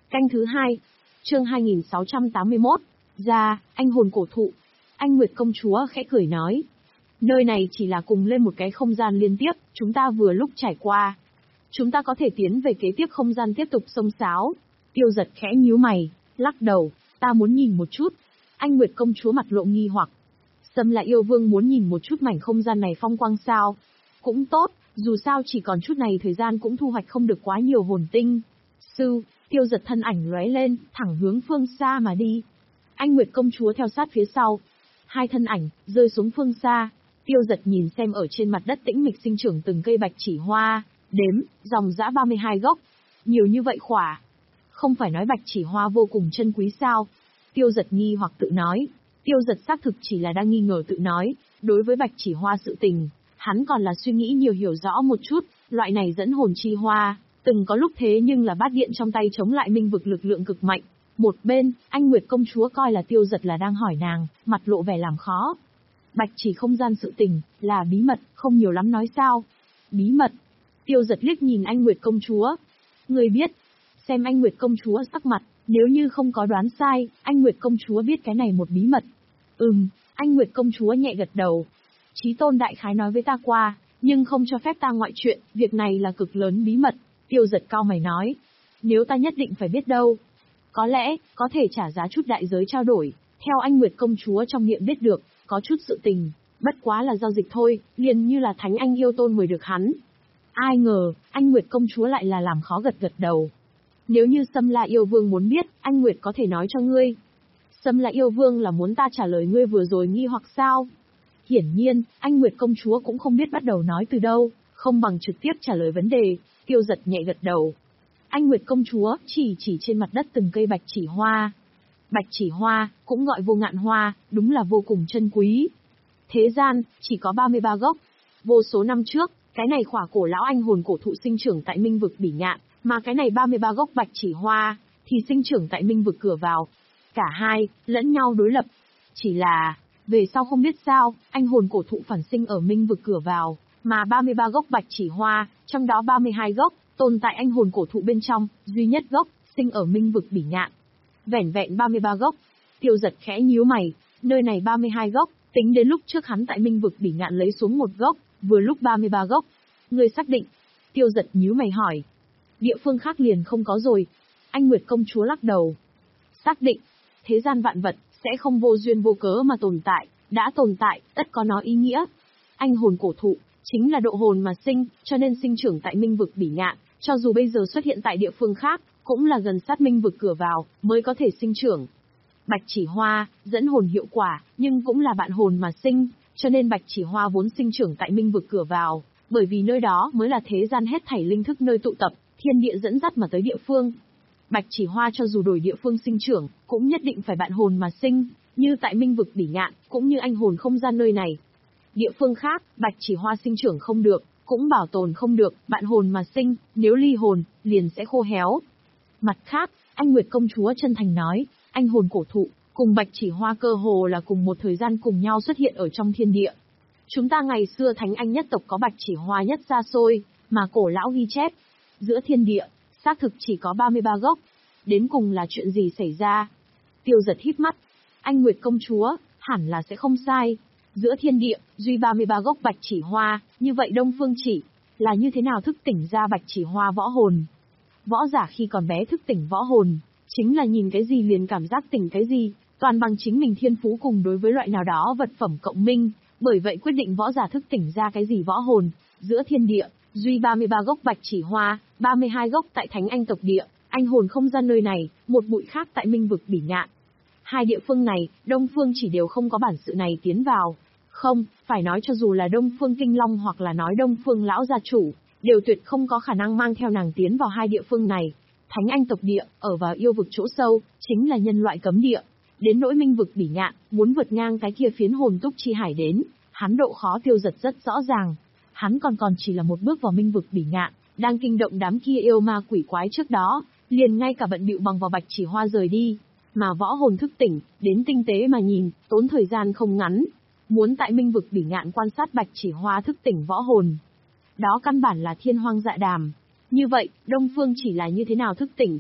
Canh thứ hai. Chương hai nghìn sáu trăm tám mươi mốt. Ra, anh hồn cổ thụ. Anh Nguyệt công chúa khẽ cười nói. Nơi này chỉ là cùng lên một cái không gian liên tiếp, chúng ta vừa lúc trải qua. Chúng ta có thể tiến về kế tiếp không gian tiếp tục xông xáo. Tiêu Giật khẽ nhíu mày, lắc đầu, ta muốn nhìn một chút. Anh Nguyệt công chúa mặt lộ nghi hoặc. Sâm La yêu vương muốn nhìn một chút mảnh không gian này phong quang sao? Cũng tốt, dù sao chỉ còn chút này thời gian cũng thu hoạch không được quá nhiều hồn tinh. Sư, Tiêu Giật thân ảnh lóe lên, thẳng hướng phương xa mà đi. Anh Nguyệt công chúa theo sát phía sau. Hai thân ảnh, rơi xuống phương xa. Tiêu Giật nhìn xem ở trên mặt đất tĩnh mịch sinh trưởng từng cây bạch chỉ hoa, đếm, dòng dã ba mươi hai gốc. Nhiều như vậy khỏa. Không phải nói bạch chỉ hoa vô cùng chân quý sao? Tiêu Giật nghi hoặc tự nói. Tiêu Giật xác thực chỉ là đang nghi ngờ tự nói, đối với bạch chỉ hoa sự tình, hắn còn là suy nghĩ nhiều hiểu rõ một chút, loại này dẫn hồn chi hoa, từng có lúc thế nhưng là bát điện trong tay chống lại minh vực lực lượng cực mạnh. Một bên, anh Nguyệt công chúa coi là Tiêu Giật là đang hỏi nàng, mặt lộ vẻ làm khó. Bạch chỉ không gian sự tình, là bí mật, không nhiều lắm nói sao. Bí mật. Tiêu Giật liếc nhìn anh Nguyệt công chúa. Người biết. Xem anh Nguyệt công chúa sắc mặt, nếu như không có đoán sai, anh Nguyệt công chúa biết cái này một bí mật. Ừm, anh Nguyệt công chúa nhẹ gật đầu. Chí tôn đại khái nói với ta qua, nhưng không cho phép ta ngoại chuyện, việc này là cực lớn bí mật. Tiêu Giật cao mày nói. Nếu ta nhất định phải biết đâu. Có lẽ, có thể trả giá chút đại giới trao đổi. Theo anh Nguyệt công chúa trong miệng biết được, có chút sự tình, bất quá là giao dịch thôi, liền như là thánh anh yêu tôn mời được hắn. Ai ngờ, anh Nguyệt công chúa lại là làm khó gật gật đầu. Nếu như Sâm La yêu vương muốn biết, anh Nguyệt có thể nói cho ngươi. Sâm La yêu vương là muốn ta trả lời ngươi vừa rồi nghi hoặc sao? Hiển nhiên, anh Nguyệt công chúa cũng không biết bắt đầu nói từ đâu, không bằng trực tiếp trả lời vấn đề. Tiêu Giật nhẹ gật đầu. Anh Nguyệt công chúa chỉ chỉ trên mặt đất từng cây bạch chỉ hoa. Bạch chỉ hoa, cũng gọi vô ngạn hoa, đúng là vô cùng chân quý. Thế gian, chỉ có ba mươi ba gốc. Vô số năm trước, cái này khỏa cổ lão anh hồn cổ thụ sinh trưởng tại minh vực Bỉ Ngạn, mà cái này ba mươi ba gốc bạch chỉ hoa, thì sinh trưởng tại minh vực cửa vào. Cả hai, lẫn nhau đối lập. Chỉ là, về sau không biết sao, anh hồn cổ thụ phản sinh ở minh vực cửa vào, mà ba mươi ba gốc bạch chỉ hoa, trong đó ba mươi hai gốc, tồn tại anh hồn cổ thụ bên trong, duy nhất gốc, sinh ở minh vực Bỉ Ngạn. Vẻn vẹn ba mươi ba gốc. Tiêu Giật khẽ nhíu mày, nơi này ba mươi hai gốc, tính đến lúc trước hắn tại minh vực Bỉ Ngạn lấy xuống một gốc, vừa lúc ba mươi ba gốc. Ngươi xác định? Tiêu Giật nhíu mày hỏi. Địa phương khác liền không có rồi. Anh Nguyệt công chúa lắc đầu. Xác định, thế gian vạn vật, sẽ không vô duyên vô cớ mà tồn tại, đã tồn tại, tất có nó ý nghĩa. Anh hồn cổ thụ, chính là độ hồn mà sinh, cho nên sinh trưởng tại minh vực Bỉ Ngạn, cho dù bây giờ xuất hiện tại địa phương khác, cũng là gần sát minh vực cửa vào, mới có thể sinh trưởng. Bạch chỉ hoa, dẫn hồn hiệu quả, nhưng cũng là bạn hồn mà sinh, cho nên bạch chỉ hoa vốn sinh trưởng tại minh vực cửa vào, bởi vì nơi đó mới là thế gian hết thảy linh thức nơi tụ tập, thiên địa dẫn dắt mà tới địa phương. Bạch chỉ hoa cho dù đổi địa phương sinh trưởng, cũng nhất định phải bạn hồn mà sinh, như tại minh vực Bỉ Ngạn, cũng như anh hồn không gian nơi này. Địa phương khác, bạch chỉ hoa sinh trưởng không được, cũng bảo tồn không được, bạn hồn mà sinh, nếu ly hồn, liền sẽ khô héo. Mặt khác, anh Nguyệt công chúa chân thành nói, anh hồn cổ thụ, cùng bạch chỉ hoa cơ hồ là cùng một thời gian cùng nhau xuất hiện ở trong thiên địa. Chúng ta ngày xưa thánh anh nhất tộc có bạch chỉ hoa nhất xa xôi, mà cổ lão ghi chép. Giữa thiên địa, xác thực chỉ có ba mươi ba gốc. Đến cùng là chuyện gì xảy ra? Tiêu Giật híp mắt. Anh Nguyệt công chúa, hẳn là sẽ không sai. Giữa thiên địa, duy ba mươi ba gốc bạch chỉ hoa, như vậy Đông Phương chỉ, là như thế nào thức tỉnh ra bạch chỉ hoa võ hồn? Võ giả khi còn bé thức tỉnh võ hồn, chính là nhìn cái gì liền cảm giác tỉnh cái gì, toàn bằng chính mình thiên phú cùng đối với loại nào đó vật phẩm cộng minh, bởi vậy quyết định võ giả thức tỉnh ra cái gì võ hồn. Giữa thiên địa, duy ba mươi ba gốc bạch chỉ hoa, ba mươi hai gốc tại Thánh Anh tộc địa, anh hồn không gian nơi này, một bụi khác tại minh vực Bỉ Ngạn. Hai địa phương này, Đông Phương chỉ đều không có bản sự này tiến vào. Không, phải nói cho dù là Đông Phương Kinh Long hoặc là nói Đông Phương lão gia chủ, đều tuyệt không có khả năng mang theo nàng tiến vào hai địa phương này. Thánh Anh tộc địa, ở vào yêu vực chỗ sâu, chính là nhân loại cấm địa. Đến nỗi minh vực Bỉ Ngạn, muốn vượt ngang cái kia phiến hồn túc chi hải đến, hắn độ khó Tiêu Giật rất rõ ràng. Hắn còn còn chỉ là một bước vào minh vực Bỉ Ngạn, đang kinh động đám kia yêu ma quỷ quái trước đó, liền ngay cả bận bịu bằng vào bạch chỉ hoa rời đi. Mà võ hồn thức tỉnh, đến tinh tế mà nhìn, tốn thời gian không ngắn. Muốn tại minh vực Bỉ Ngạn quan sát bạch chỉ hoa thức tỉnh võ hồn, đó căn bản là thiên hoang dạ đàm. Như vậy, Đông Phương chỉ là như thế nào thức tỉnh?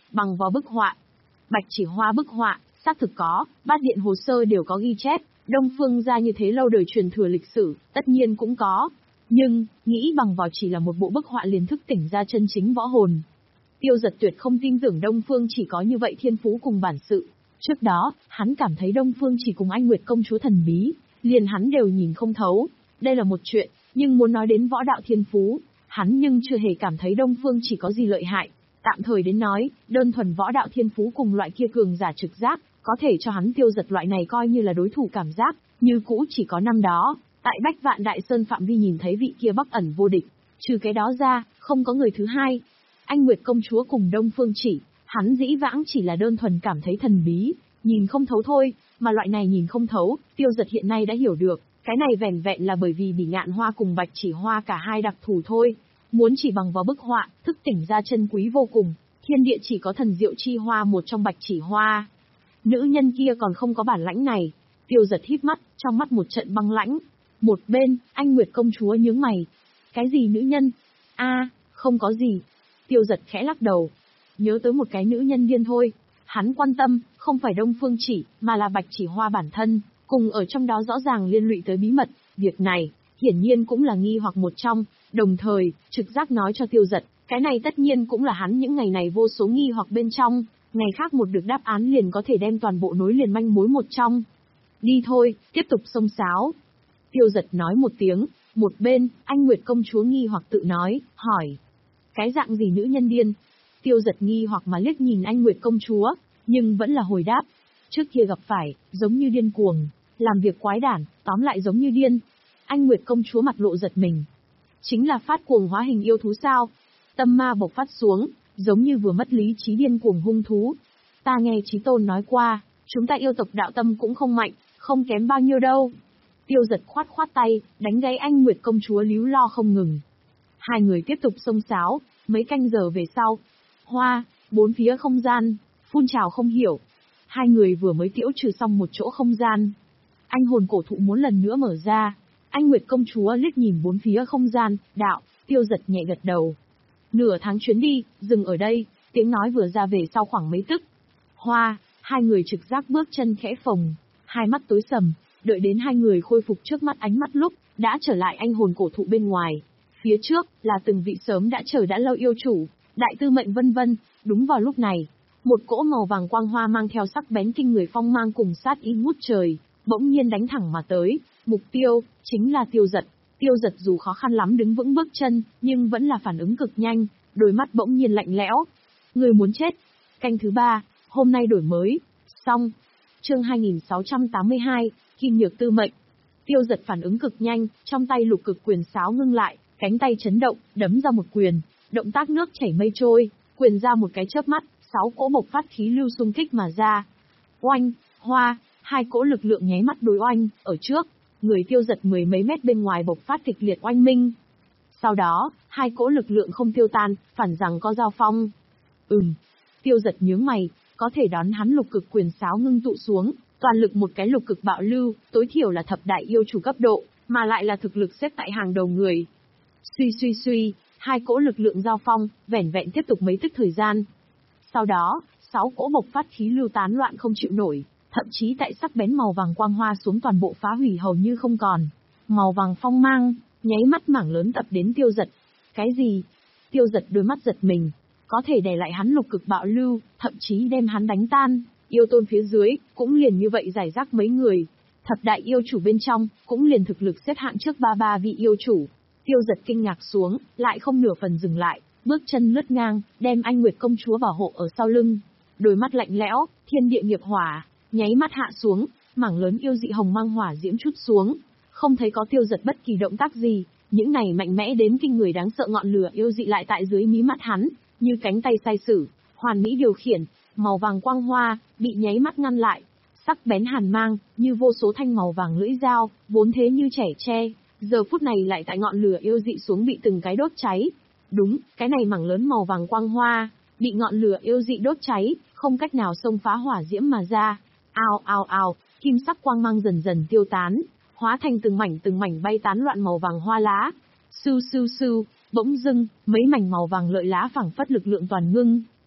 bằng vào bức họa. Bạch chỉ hoa bức họa, xác thực có, bát điện hồ sơ đều có ghi chép, Đông Phương gia như thế lâu đời truyền thừa lịch sử, tất nhiên cũng có. Nhưng, nghĩ bằng vào chỉ là một bộ bức họa liền thức tỉnh ra chân chính võ hồn. Tiêu Giật tuyệt không tin tưởng Đông Phương chỉ có như vậy thiên phú cùng bản sự. Trước đó, hắn cảm thấy Đông Phương chỉ cùng Anh Nguyệt công chúa thần bí, liền hắn đều nhìn không thấu. Đây là một chuyện, nhưng muốn nói đến võ đạo thiên phú, hắn nhưng chưa hề cảm thấy Đông Phương chỉ có gì lợi hại. Tạm thời đến nói, đơn thuần võ đạo thiên phú cùng loại kia cường giả trực giác, có thể cho hắn Tiêu Giật loại này coi như là đối thủ cảm giác, như cũ chỉ có năm đó, tại Bách Vạn Đại Sơn phạm vi nhìn thấy vị kia Bắc ẩn vô địch. Trừ cái đó ra, không có người thứ hai. Anh Nguyệt công chúa cùng Đông Phương chỉ, hắn dĩ vãng chỉ là đơn thuần cảm thấy thần bí, nhìn không thấu thôi, mà loại này nhìn không thấu, Tiêu Giật hiện nay đã hiểu được, cái này vẻn vẹn là bởi vì Bỉ Ngạn Hoa cùng Bạch Chỉ Hoa cả hai đặc thù thôi. Muốn chỉ bằng vào bức họa, thức tỉnh ra chân quý vô cùng, thiên địa chỉ có thần diệu chi hoa một trong Bạch Chỉ Hoa. Nữ nhân kia còn không có bản lãnh này. Tiêu Giật híp mắt, trong mắt một trận băng lãnh. Một bên, Anh Nguyệt công chúa nhướng mày. Cái gì nữ nhân? A, không có gì. Tiêu Giật khẽ lắc đầu. Nhớ tới một cái nữ nhân điên thôi. Hắn quan tâm, không phải Đông Phương chỉ, mà là Bạch Chỉ Hoa bản thân, cùng ở trong đó rõ ràng liên lụy tới bí mật. Việc này, hiển nhiên cũng là nghi hoặc một trong, đồng thời, trực giác nói cho Tiêu Giật, cái này tất nhiên cũng là hắn những ngày này vô số nghi hoặc bên trong, ngày khác một được đáp án liền có thể đem toàn bộ nối liền manh mối một trong. Đi thôi, tiếp tục xông xáo. Tiêu Giật nói một tiếng, một bên, Anh Nguyệt công chúa nghi hoặc tự nói, hỏi. Cái dạng gì nữ nhân điên? Tiêu Giật nghi hoặc mà liếc nhìn Anh Nguyệt công chúa, nhưng vẫn là hồi đáp. Trước kia gặp phải, giống như điên cuồng, làm việc quái đản, tóm lại giống như điên. Anh Nguyệt công chúa mặt lộ giật mình. Chính là phát cuồng hóa hình yêu thú sao? Tâm ma bộc phát xuống, giống như vừa mất lý trí điên cuồng hung thú. Ta nghe Chí Tôn nói qua, chúng ta yêu tộc đạo tâm cũng không mạnh, không kém bao nhiêu đâu. Tiêu Giật khoát khoát tay, đánh gáy Anh Nguyệt công chúa líu lo không ngừng. Hai người tiếp tục xông xáo, mấy canh giờ về sau. Hoa, bốn phía không gian, phun trào không hiểu. Hai người vừa mới tiễu trừ xong một chỗ không gian. Anh hồn cổ thụ muốn lần nữa mở ra. Anh Nguyệt công chúa liếc nhìn bốn phía không gian, đạo, Tiêu Giật nhẹ gật đầu. Nửa tháng chuyến đi, dừng ở đây, tiếng nói vừa ra về sau khoảng mấy tức. Hoa, hai người trực giác bước chân khẽ phồng, hai mắt tối sầm, đợi đến hai người khôi phục trước mắt ánh mắt lúc, đã trở lại anh hồn cổ thụ bên ngoài. Phía trước, là từng vị sớm đã chờ đã lâu yêu chủ, đại tư mệnh vân vân, đúng vào lúc này. Một cỗ màu vàng quang hoa mang theo sắc bén kinh người phong mang cùng sát ý ngút trời, bỗng nhiên đánh thẳng mà tới, mục tiêu, chính là Tiêu Giật. Tiêu Giật dù khó khăn lắm đứng vững bước chân, nhưng vẫn là phản ứng cực nhanh, đôi mắt bỗng nhiên lạnh lẽo. Người muốn chết. Canh thứ ba, hôm nay đổi mới. Xong. Chương hai nghìn sáu trăm tám mươi hai, Kim Nhược Tư Mệnh. Tiêu Giật phản ứng cực nhanh, trong tay lục cực quyền sáo ngưng lại, cánh tay chấn động, đấm ra một quyền, động tác nước chảy mây trôi, quyền ra một cái chớp mắt, sáu cỗ bộc phát khí lưu xung kích mà ra. Oanh, hoa, hai cỗ lực lượng nháy mắt đối oanh, ở trước, người Tiêu Giật mười mấy mét bên ngoài bộc phát kịch liệt oanh minh. Sau đó, hai cỗ lực lượng không tiêu tan, phản rằng có giao phong. Ừm, Tiêu Giật nhướng mày, có thể đón hắn lục cực quyền sáo ngưng tụ xuống, toàn lực một cái lục cực bạo lưu, tối thiểu là thập đại yêu chủ cấp độ, mà lại là thực lực xếp tại hàng đầu người. Suy suy suy, hai cỗ lực lượng giao phong, vẻn vẹn tiếp tục mấy tức thời gian. Sau đó, sáu cỗ bộc phát khí lưu tán loạn không chịu nổi, thậm chí tại sắc bén màu vàng quang hoa xuống toàn bộ phá hủy hầu như không còn. Màu vàng phong mang, nháy mắt mảng lớn tập đến Tiêu Giật. Cái gì? Tiêu Giật đôi mắt giật mình, có thể đè lại hắn lục cực bạo lưu, thậm chí đem hắn đánh tan. Yêu tôn phía dưới, cũng liền như vậy giải rác mấy người. Thập đại yêu chủ bên trong, cũng liền thực lực xếp hạng trước ba ba vị yêu chủ. Tiêu Giật kinh ngạc xuống, lại không nửa phần dừng lại, bước chân lướt ngang, đem Anh Nguyệt công chúa bảo hộ ở sau lưng. Đôi mắt lạnh lẽo, thiên địa nghiệp hỏa, nháy mắt hạ xuống, mảng lớn yêu dị hồng mang hỏa diễm chút xuống. Không thấy có Tiêu Giật bất kỳ động tác gì, những này mạnh mẽ đến kinh người đáng sợ ngọn lửa yêu dị lại tại dưới mí mắt hắn, như cánh tay sai sử, hoàn mỹ điều khiển, màu vàng quang hoa, bị nháy mắt ngăn lại. Sắc bén hàn mang, như vô số thanh màu vàng lưỡi dao, vốn thế như trẻ tre, giờ phút này lại tại ngọn lửa yêu dị xuống bị từng cái đốt cháy. Đúng, cái này mảng lớn màu vàng quang hoa, bị ngọn lửa yêu dị đốt cháy, không cách nào xông phá hỏa diễm mà ra. Ao ao ao, kim sắc quang mang dần dần tiêu tán, hóa thành từng mảnh từng mảnh bay tán loạn màu vàng hoa lá. Sưu sưu sưu, bỗng dưng, mấy mảnh màu vàng lợi lá phảng phất lực lượng toàn ngưng,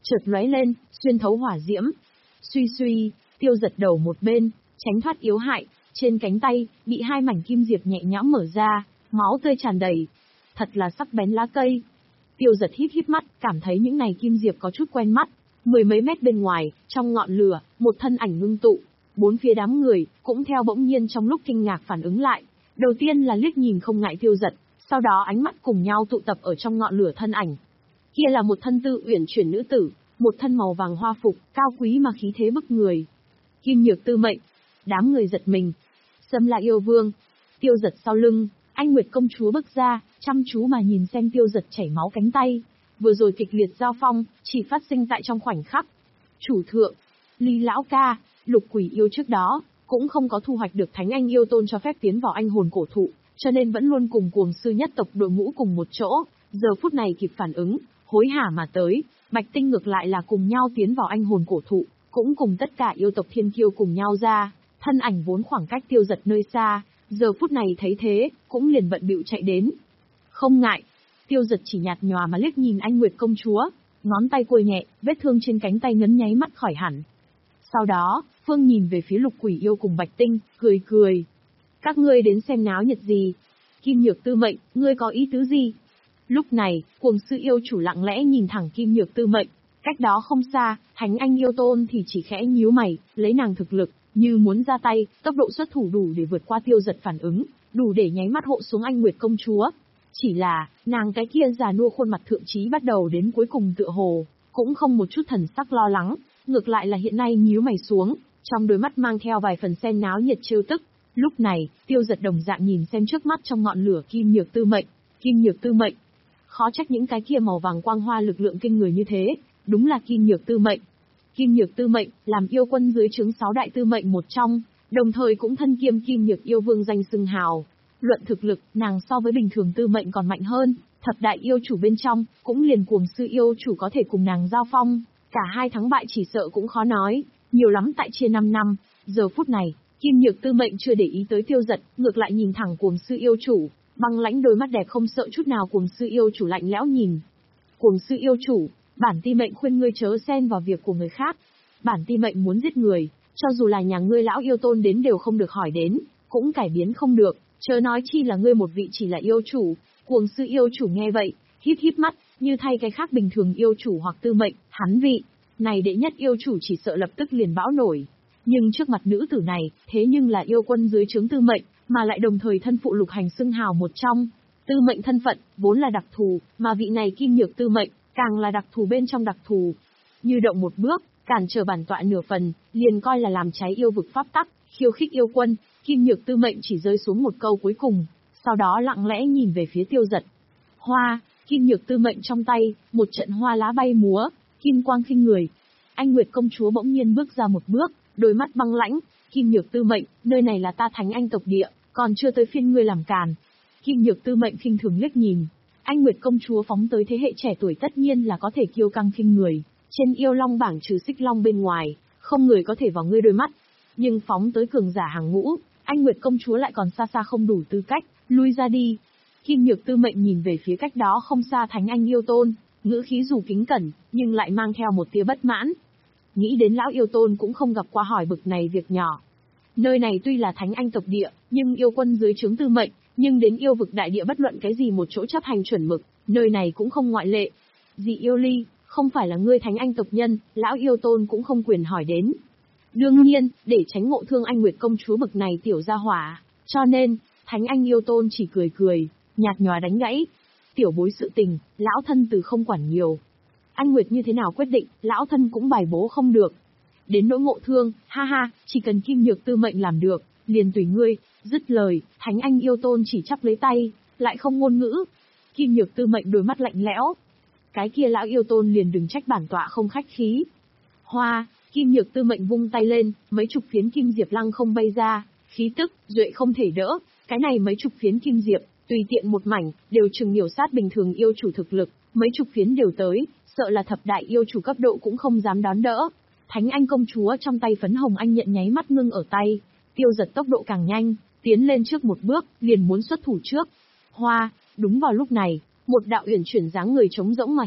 chợt lóe lên, xuyên thấu hỏa diễm. Suy suy, Tiêu Giật đầu một bên, tránh thoát yếu hại, trên cánh tay, bị hai mảnh kim diệp nhẹ nhõm mở ra, máu tươi tràn đầy. Thật là sắc bén lá cây. Tiêu Giật híp híp mắt, cảm thấy những này kim diệp có chút quen mắt. Mười mấy mét bên ngoài, trong ngọn lửa, một thân ảnh ngưng tụ. Bốn phía đám người, cũng theo bỗng nhiên trong lúc kinh ngạc phản ứng lại. Đầu tiên là liếc nhìn không ngại Tiêu Giật, sau đó ánh mắt cùng nhau tụ tập ở trong ngọn lửa thân ảnh. Kia là một thân tư uyển chuyển nữ tử, một thân màu vàng hoa phục, cao quý mà khí thế bức người. Kim Nhược Tư Mệnh. Đám người giật mình. Sâm La Yêu Vương. Tiêu Giật sau lưng, Anh Nguyệt công chúa bước ra, chăm chú mà nhìn xem Tiêu Giật chảy máu cánh tay. Vừa rồi kịch liệt giao phong, chỉ phát sinh tại trong khoảnh khắc. Chủ thượng, Lý lão ca, Lục Quỷ yêu trước đó, cũng không có thu hoạch được Thánh Anh yêu tôn cho phép tiến vào anh hồn cổ thụ, cho nên vẫn luôn cùng Cuồng sư nhất tộc đội ngũ cùng một chỗ, giờ phút này kịp phản ứng, hối hả mà tới, Bạch Tinh ngược lại là cùng nhau tiến vào anh hồn cổ thụ, cũng cùng tất cả yêu tộc thiên kiêu cùng nhau ra, thân ảnh vốn khoảng cách Tiêu Giật nơi xa, giờ phút này thấy thế, cũng liền bận bịu chạy đến. Không ngại, Tiêu Giật chỉ nhạt nhòa mà liếc nhìn Anh Nguyệt công chúa, ngón tay cùi nhẹ, vết thương trên cánh tay ngấn nháy mắt khỏi hẳn. Sau đó, Phương nhìn về phía Lục Quỷ yêu cùng Bạch Tinh, cười cười. Các ngươi đến xem náo nhiệt gì? Kim Nhược Tư Mệnh, ngươi có ý tứ gì? Lúc này, Cuồng sư yêu chủ lặng lẽ nhìn thẳng Kim Nhược Tư Mệnh, cách đó không xa, Thánh Anh yêu tôn thì chỉ khẽ nhíu mày, lấy nàng thực lực, như muốn ra tay, tốc độ xuất thủ đủ để vượt qua Tiêu Giật phản ứng, đủ để nháy mắt hộ xuống Anh Nguyệt công chúa. Chỉ là, nàng cái kia già nua khuôn mặt thượng trí bắt đầu đến cuối cùng tựa hồ, cũng không một chút thần sắc lo lắng, ngược lại là hiện nay nhíu mày xuống, trong đôi mắt mang theo vài phần xem náo nhiệt trêu tức. Lúc này, Tiêu Giật đồng dạng nhìn xem trước mắt trong ngọn lửa Kim Nhược Tư Mệnh, Kim Nhược Tư Mệnh. Khó trách những cái kia màu vàng quang hoa lực lượng kinh người như thế, đúng là Kim Nhược Tư Mệnh. Kim Nhược Tư Mệnh, làm yêu quân dưới trướng sáu đại tư mệnh một trong, đồng thời cũng thân kiêm Kim Nhược yêu vương danh xưng hào. Luận thực lực, nàng so với bình thường tư mệnh còn mạnh hơn, thập đại yêu chủ bên trong, cũng liền Cuồng sư yêu chủ có thể cùng nàng giao phong, cả hai thắng bại chỉ sợ cũng khó nói, nhiều lắm tại chia năm năm. Giờ phút này, Kim Nhược Tư Mệnh chưa để ý tới Tiêu Giật, ngược lại nhìn thẳng Cuồng sư yêu chủ, băng lãnh đôi mắt đẹp không sợ chút nào. Cuồng sư yêu chủ lạnh lẽo nhìn. Cuồng sư yêu chủ, bản ti mệnh khuyên ngươi chớ xen vào việc của người khác. Bản ti mệnh muốn giết người, cho dù là nhà ngươi lão yêu tôn đến đều không được hỏi đến, cũng cải biến không được, chớ nói chi là ngươi một vị chỉ là yêu chủ. Cuồng sư yêu chủ nghe vậy, híp híp mắt, như thay cái khác bình thường yêu chủ hoặc tư mệnh, hắn vị này đệ nhất yêu chủ chỉ sợ lập tức liền bão nổi. Nhưng trước mặt nữ tử này, thế nhưng là yêu quân dưới trướng tư mệnh, mà lại đồng thời thân phụ lục hành xưng hào một trong. Tư mệnh thân phận, vốn là đặc thù, mà vị này Kim Nhược Tư Mệnh, càng là đặc thù bên trong đặc thù. Như động một bước, cản trở bản tọa nửa phần, liền coi là làm cháy yêu vực pháp tắc, khiêu khích yêu quân. Kim Nhược Tư Mệnh chỉ rơi xuống một câu cuối cùng, sau đó lặng lẽ nhìn về phía Tiêu Giật. Hoa, Kim Nhược Tư Mệnh trong tay, một trận hoa lá bay múa, kim quang khinh người. Anh Nguyệt công chúa bỗng nhiên bước ra một bước, đôi mắt băng lãnh. Kim Nhược Tư Mệnh, nơi này là ta Thánh Anh tộc địa, còn chưa tới phiên ngươi làm càn. Kim Nhược Tư Mệnh khinh thường liếc nhìn. Anh Nguyệt công chúa phóng tới thế hệ trẻ tuổi tất nhiên là có thể kiêu căng khinh người, trên yêu long bảng trừ Xích Long bên ngoài, không người có thể vào ngươi đôi mắt. Nhưng phóng tới cường giả hàng ngũ, Anh Nguyệt công chúa lại còn xa xa không đủ tư cách, lui ra đi. Kim Nhược Tư Mệnh nhìn về phía cách đó không xa Thánh Anh yêu tôn, ngữ khí dù kính cẩn, nhưng lại mang theo một tia bất mãn. Nghĩ đến lão yêu tôn cũng không gặp qua hỏi bực này việc nhỏ. Nơi này tuy là Thánh Anh tộc địa, nhưng yêu quân dưới trướng tư mệnh, nhưng đến yêu vực đại địa bất luận cái gì một chỗ chấp hành chuẩn mực, nơi này cũng không ngoại lệ. Dị yêu ly, không phải là ngươi Thánh Anh tộc nhân, lão yêu tôn cũng không quyền hỏi đến. Đương nhiên, để tránh ngộ thương Anh Nguyệt công chúa bực này tiểu gia hỏa, cho nên, Thánh Anh yêu tôn chỉ cười cười, nhạt nhòa đánh gãy. Tiểu bối sự tình, lão thân từ không quản nhiều. Anh Nguyệt như thế nào quyết định, lão thân cũng bài bố không được. Đến nỗi ngộ thương, ha ha, chỉ cần Kim Nhược Tư Mệnh làm được, liền tùy ngươi. Dứt lời, Thánh Anh yêu tôn chỉ chắp lấy tay, lại không ngôn ngữ. Kim Nhược Tư Mệnh đôi mắt lạnh lẽo. Cái kia lão yêu tôn liền đừng trách bản tọa không khách khí. Hoa, Kim Nhược Tư Mệnh vung tay lên, mấy chục phiến kim diệp lăng không bay ra, khí tức, duệ không thể đỡ. Cái này mấy chục phiến kim diệp, tùy tiện một mảnh, đều chừng miểu sát bình thường yêu chủ thực lực, mấy chục phiến đều tới, sợ là thập đại yêu chủ cấp độ cũng không dám đón đỡ. Thánh Anh công chúa trong tay phấn hồng anh nhận nháy mắt ngưng ở tay, Tiêu Giật tốc độ càng nhanh, tiến lên trước một bước, liền muốn xuất thủ trước. Hoa, đúng vào lúc này, một đạo uyển chuyển dáng người trống rỗng mà hiện,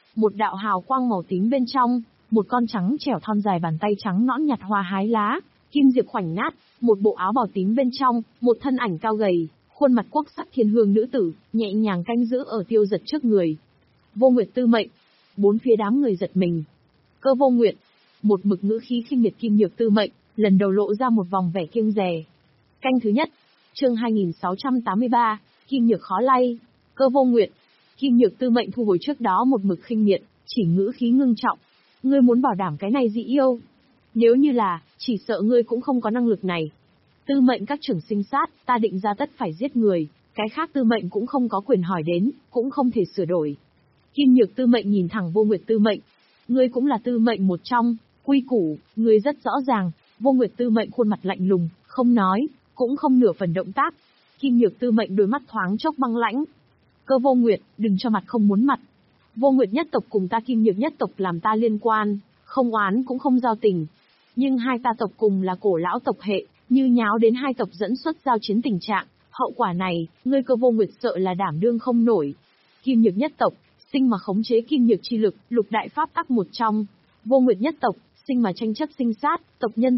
một đạo hào quang màu tím bên trong, một con trắng trẻo thon dài bàn tay trắng nõn nhặt hoa hái lá, kim diệp khoảnh nát, một bộ áo bào tím bên trong, một thân ảnh cao gầy, khuôn mặt quốc sắc thiên hương nữ tử, nhẹ nhàng canh giữ ở Tiêu Giật trước người. Vô Nguyệt Tư Mệnh. Bốn phía đám người giật mình. Cơ Vô Nguyệt. Một mực ngữ khí khinh miệt Kim Nhược Tư Mệnh, lần đầu lộ ra một vòng vẻ kiêng dè. Canh thứ nhất. Chương hai nghìn sáu trăm tám mươi ba, Kim Nhược khó lay. Cơ Vô Nguyệt. Kim Nhược Tư Mệnh thu hồi trước đó một mực khinh miệt, chỉ ngữ khí ngưng trọng. Ngươi muốn bảo đảm cái này dị yêu? Nếu như là, chỉ sợ ngươi cũng không có năng lực này. Tư mệnh các trưởng sinh sát, ta định ra tất phải giết người, cái khác tư mệnh cũng không có quyền hỏi đến, cũng không thể sửa đổi. Kim Nhược Tư Mệnh nhìn thẳng Vô Nguyệt Tư Mệnh. Ngươi cũng là tư mệnh một trong, quy củ, ngươi rất rõ ràng. Vô Nguyệt Tư Mệnh khuôn mặt lạnh lùng, không nói, cũng không nửa phần động tác. Kim Nhược Tư Mệnh đôi mắt thoáng chốc băng lãnh. Cơ Vô Nguyệt, đừng cho mặt không muốn mặt. Vô Nguyệt nhất tộc cùng ta Kim Nhược nhất tộc làm ta liên quan, không oán cũng không giao tình. Nhưng hai ta tộc cùng là cổ lão tộc hệ, như nháo đến hai tộc dẫn xuất giao chiến tình trạng, hậu quả này, ngươi Cơ Vô Nguyệt sợ là đảm đương không nổi. Kim Nhược nhất tộc, sinh mà khống chế kim nhược chi lực, lục đại pháp tắc một trong. Vô Nguyệt nhất tộc, sinh mà tranh chấp sinh sát, tộc nhân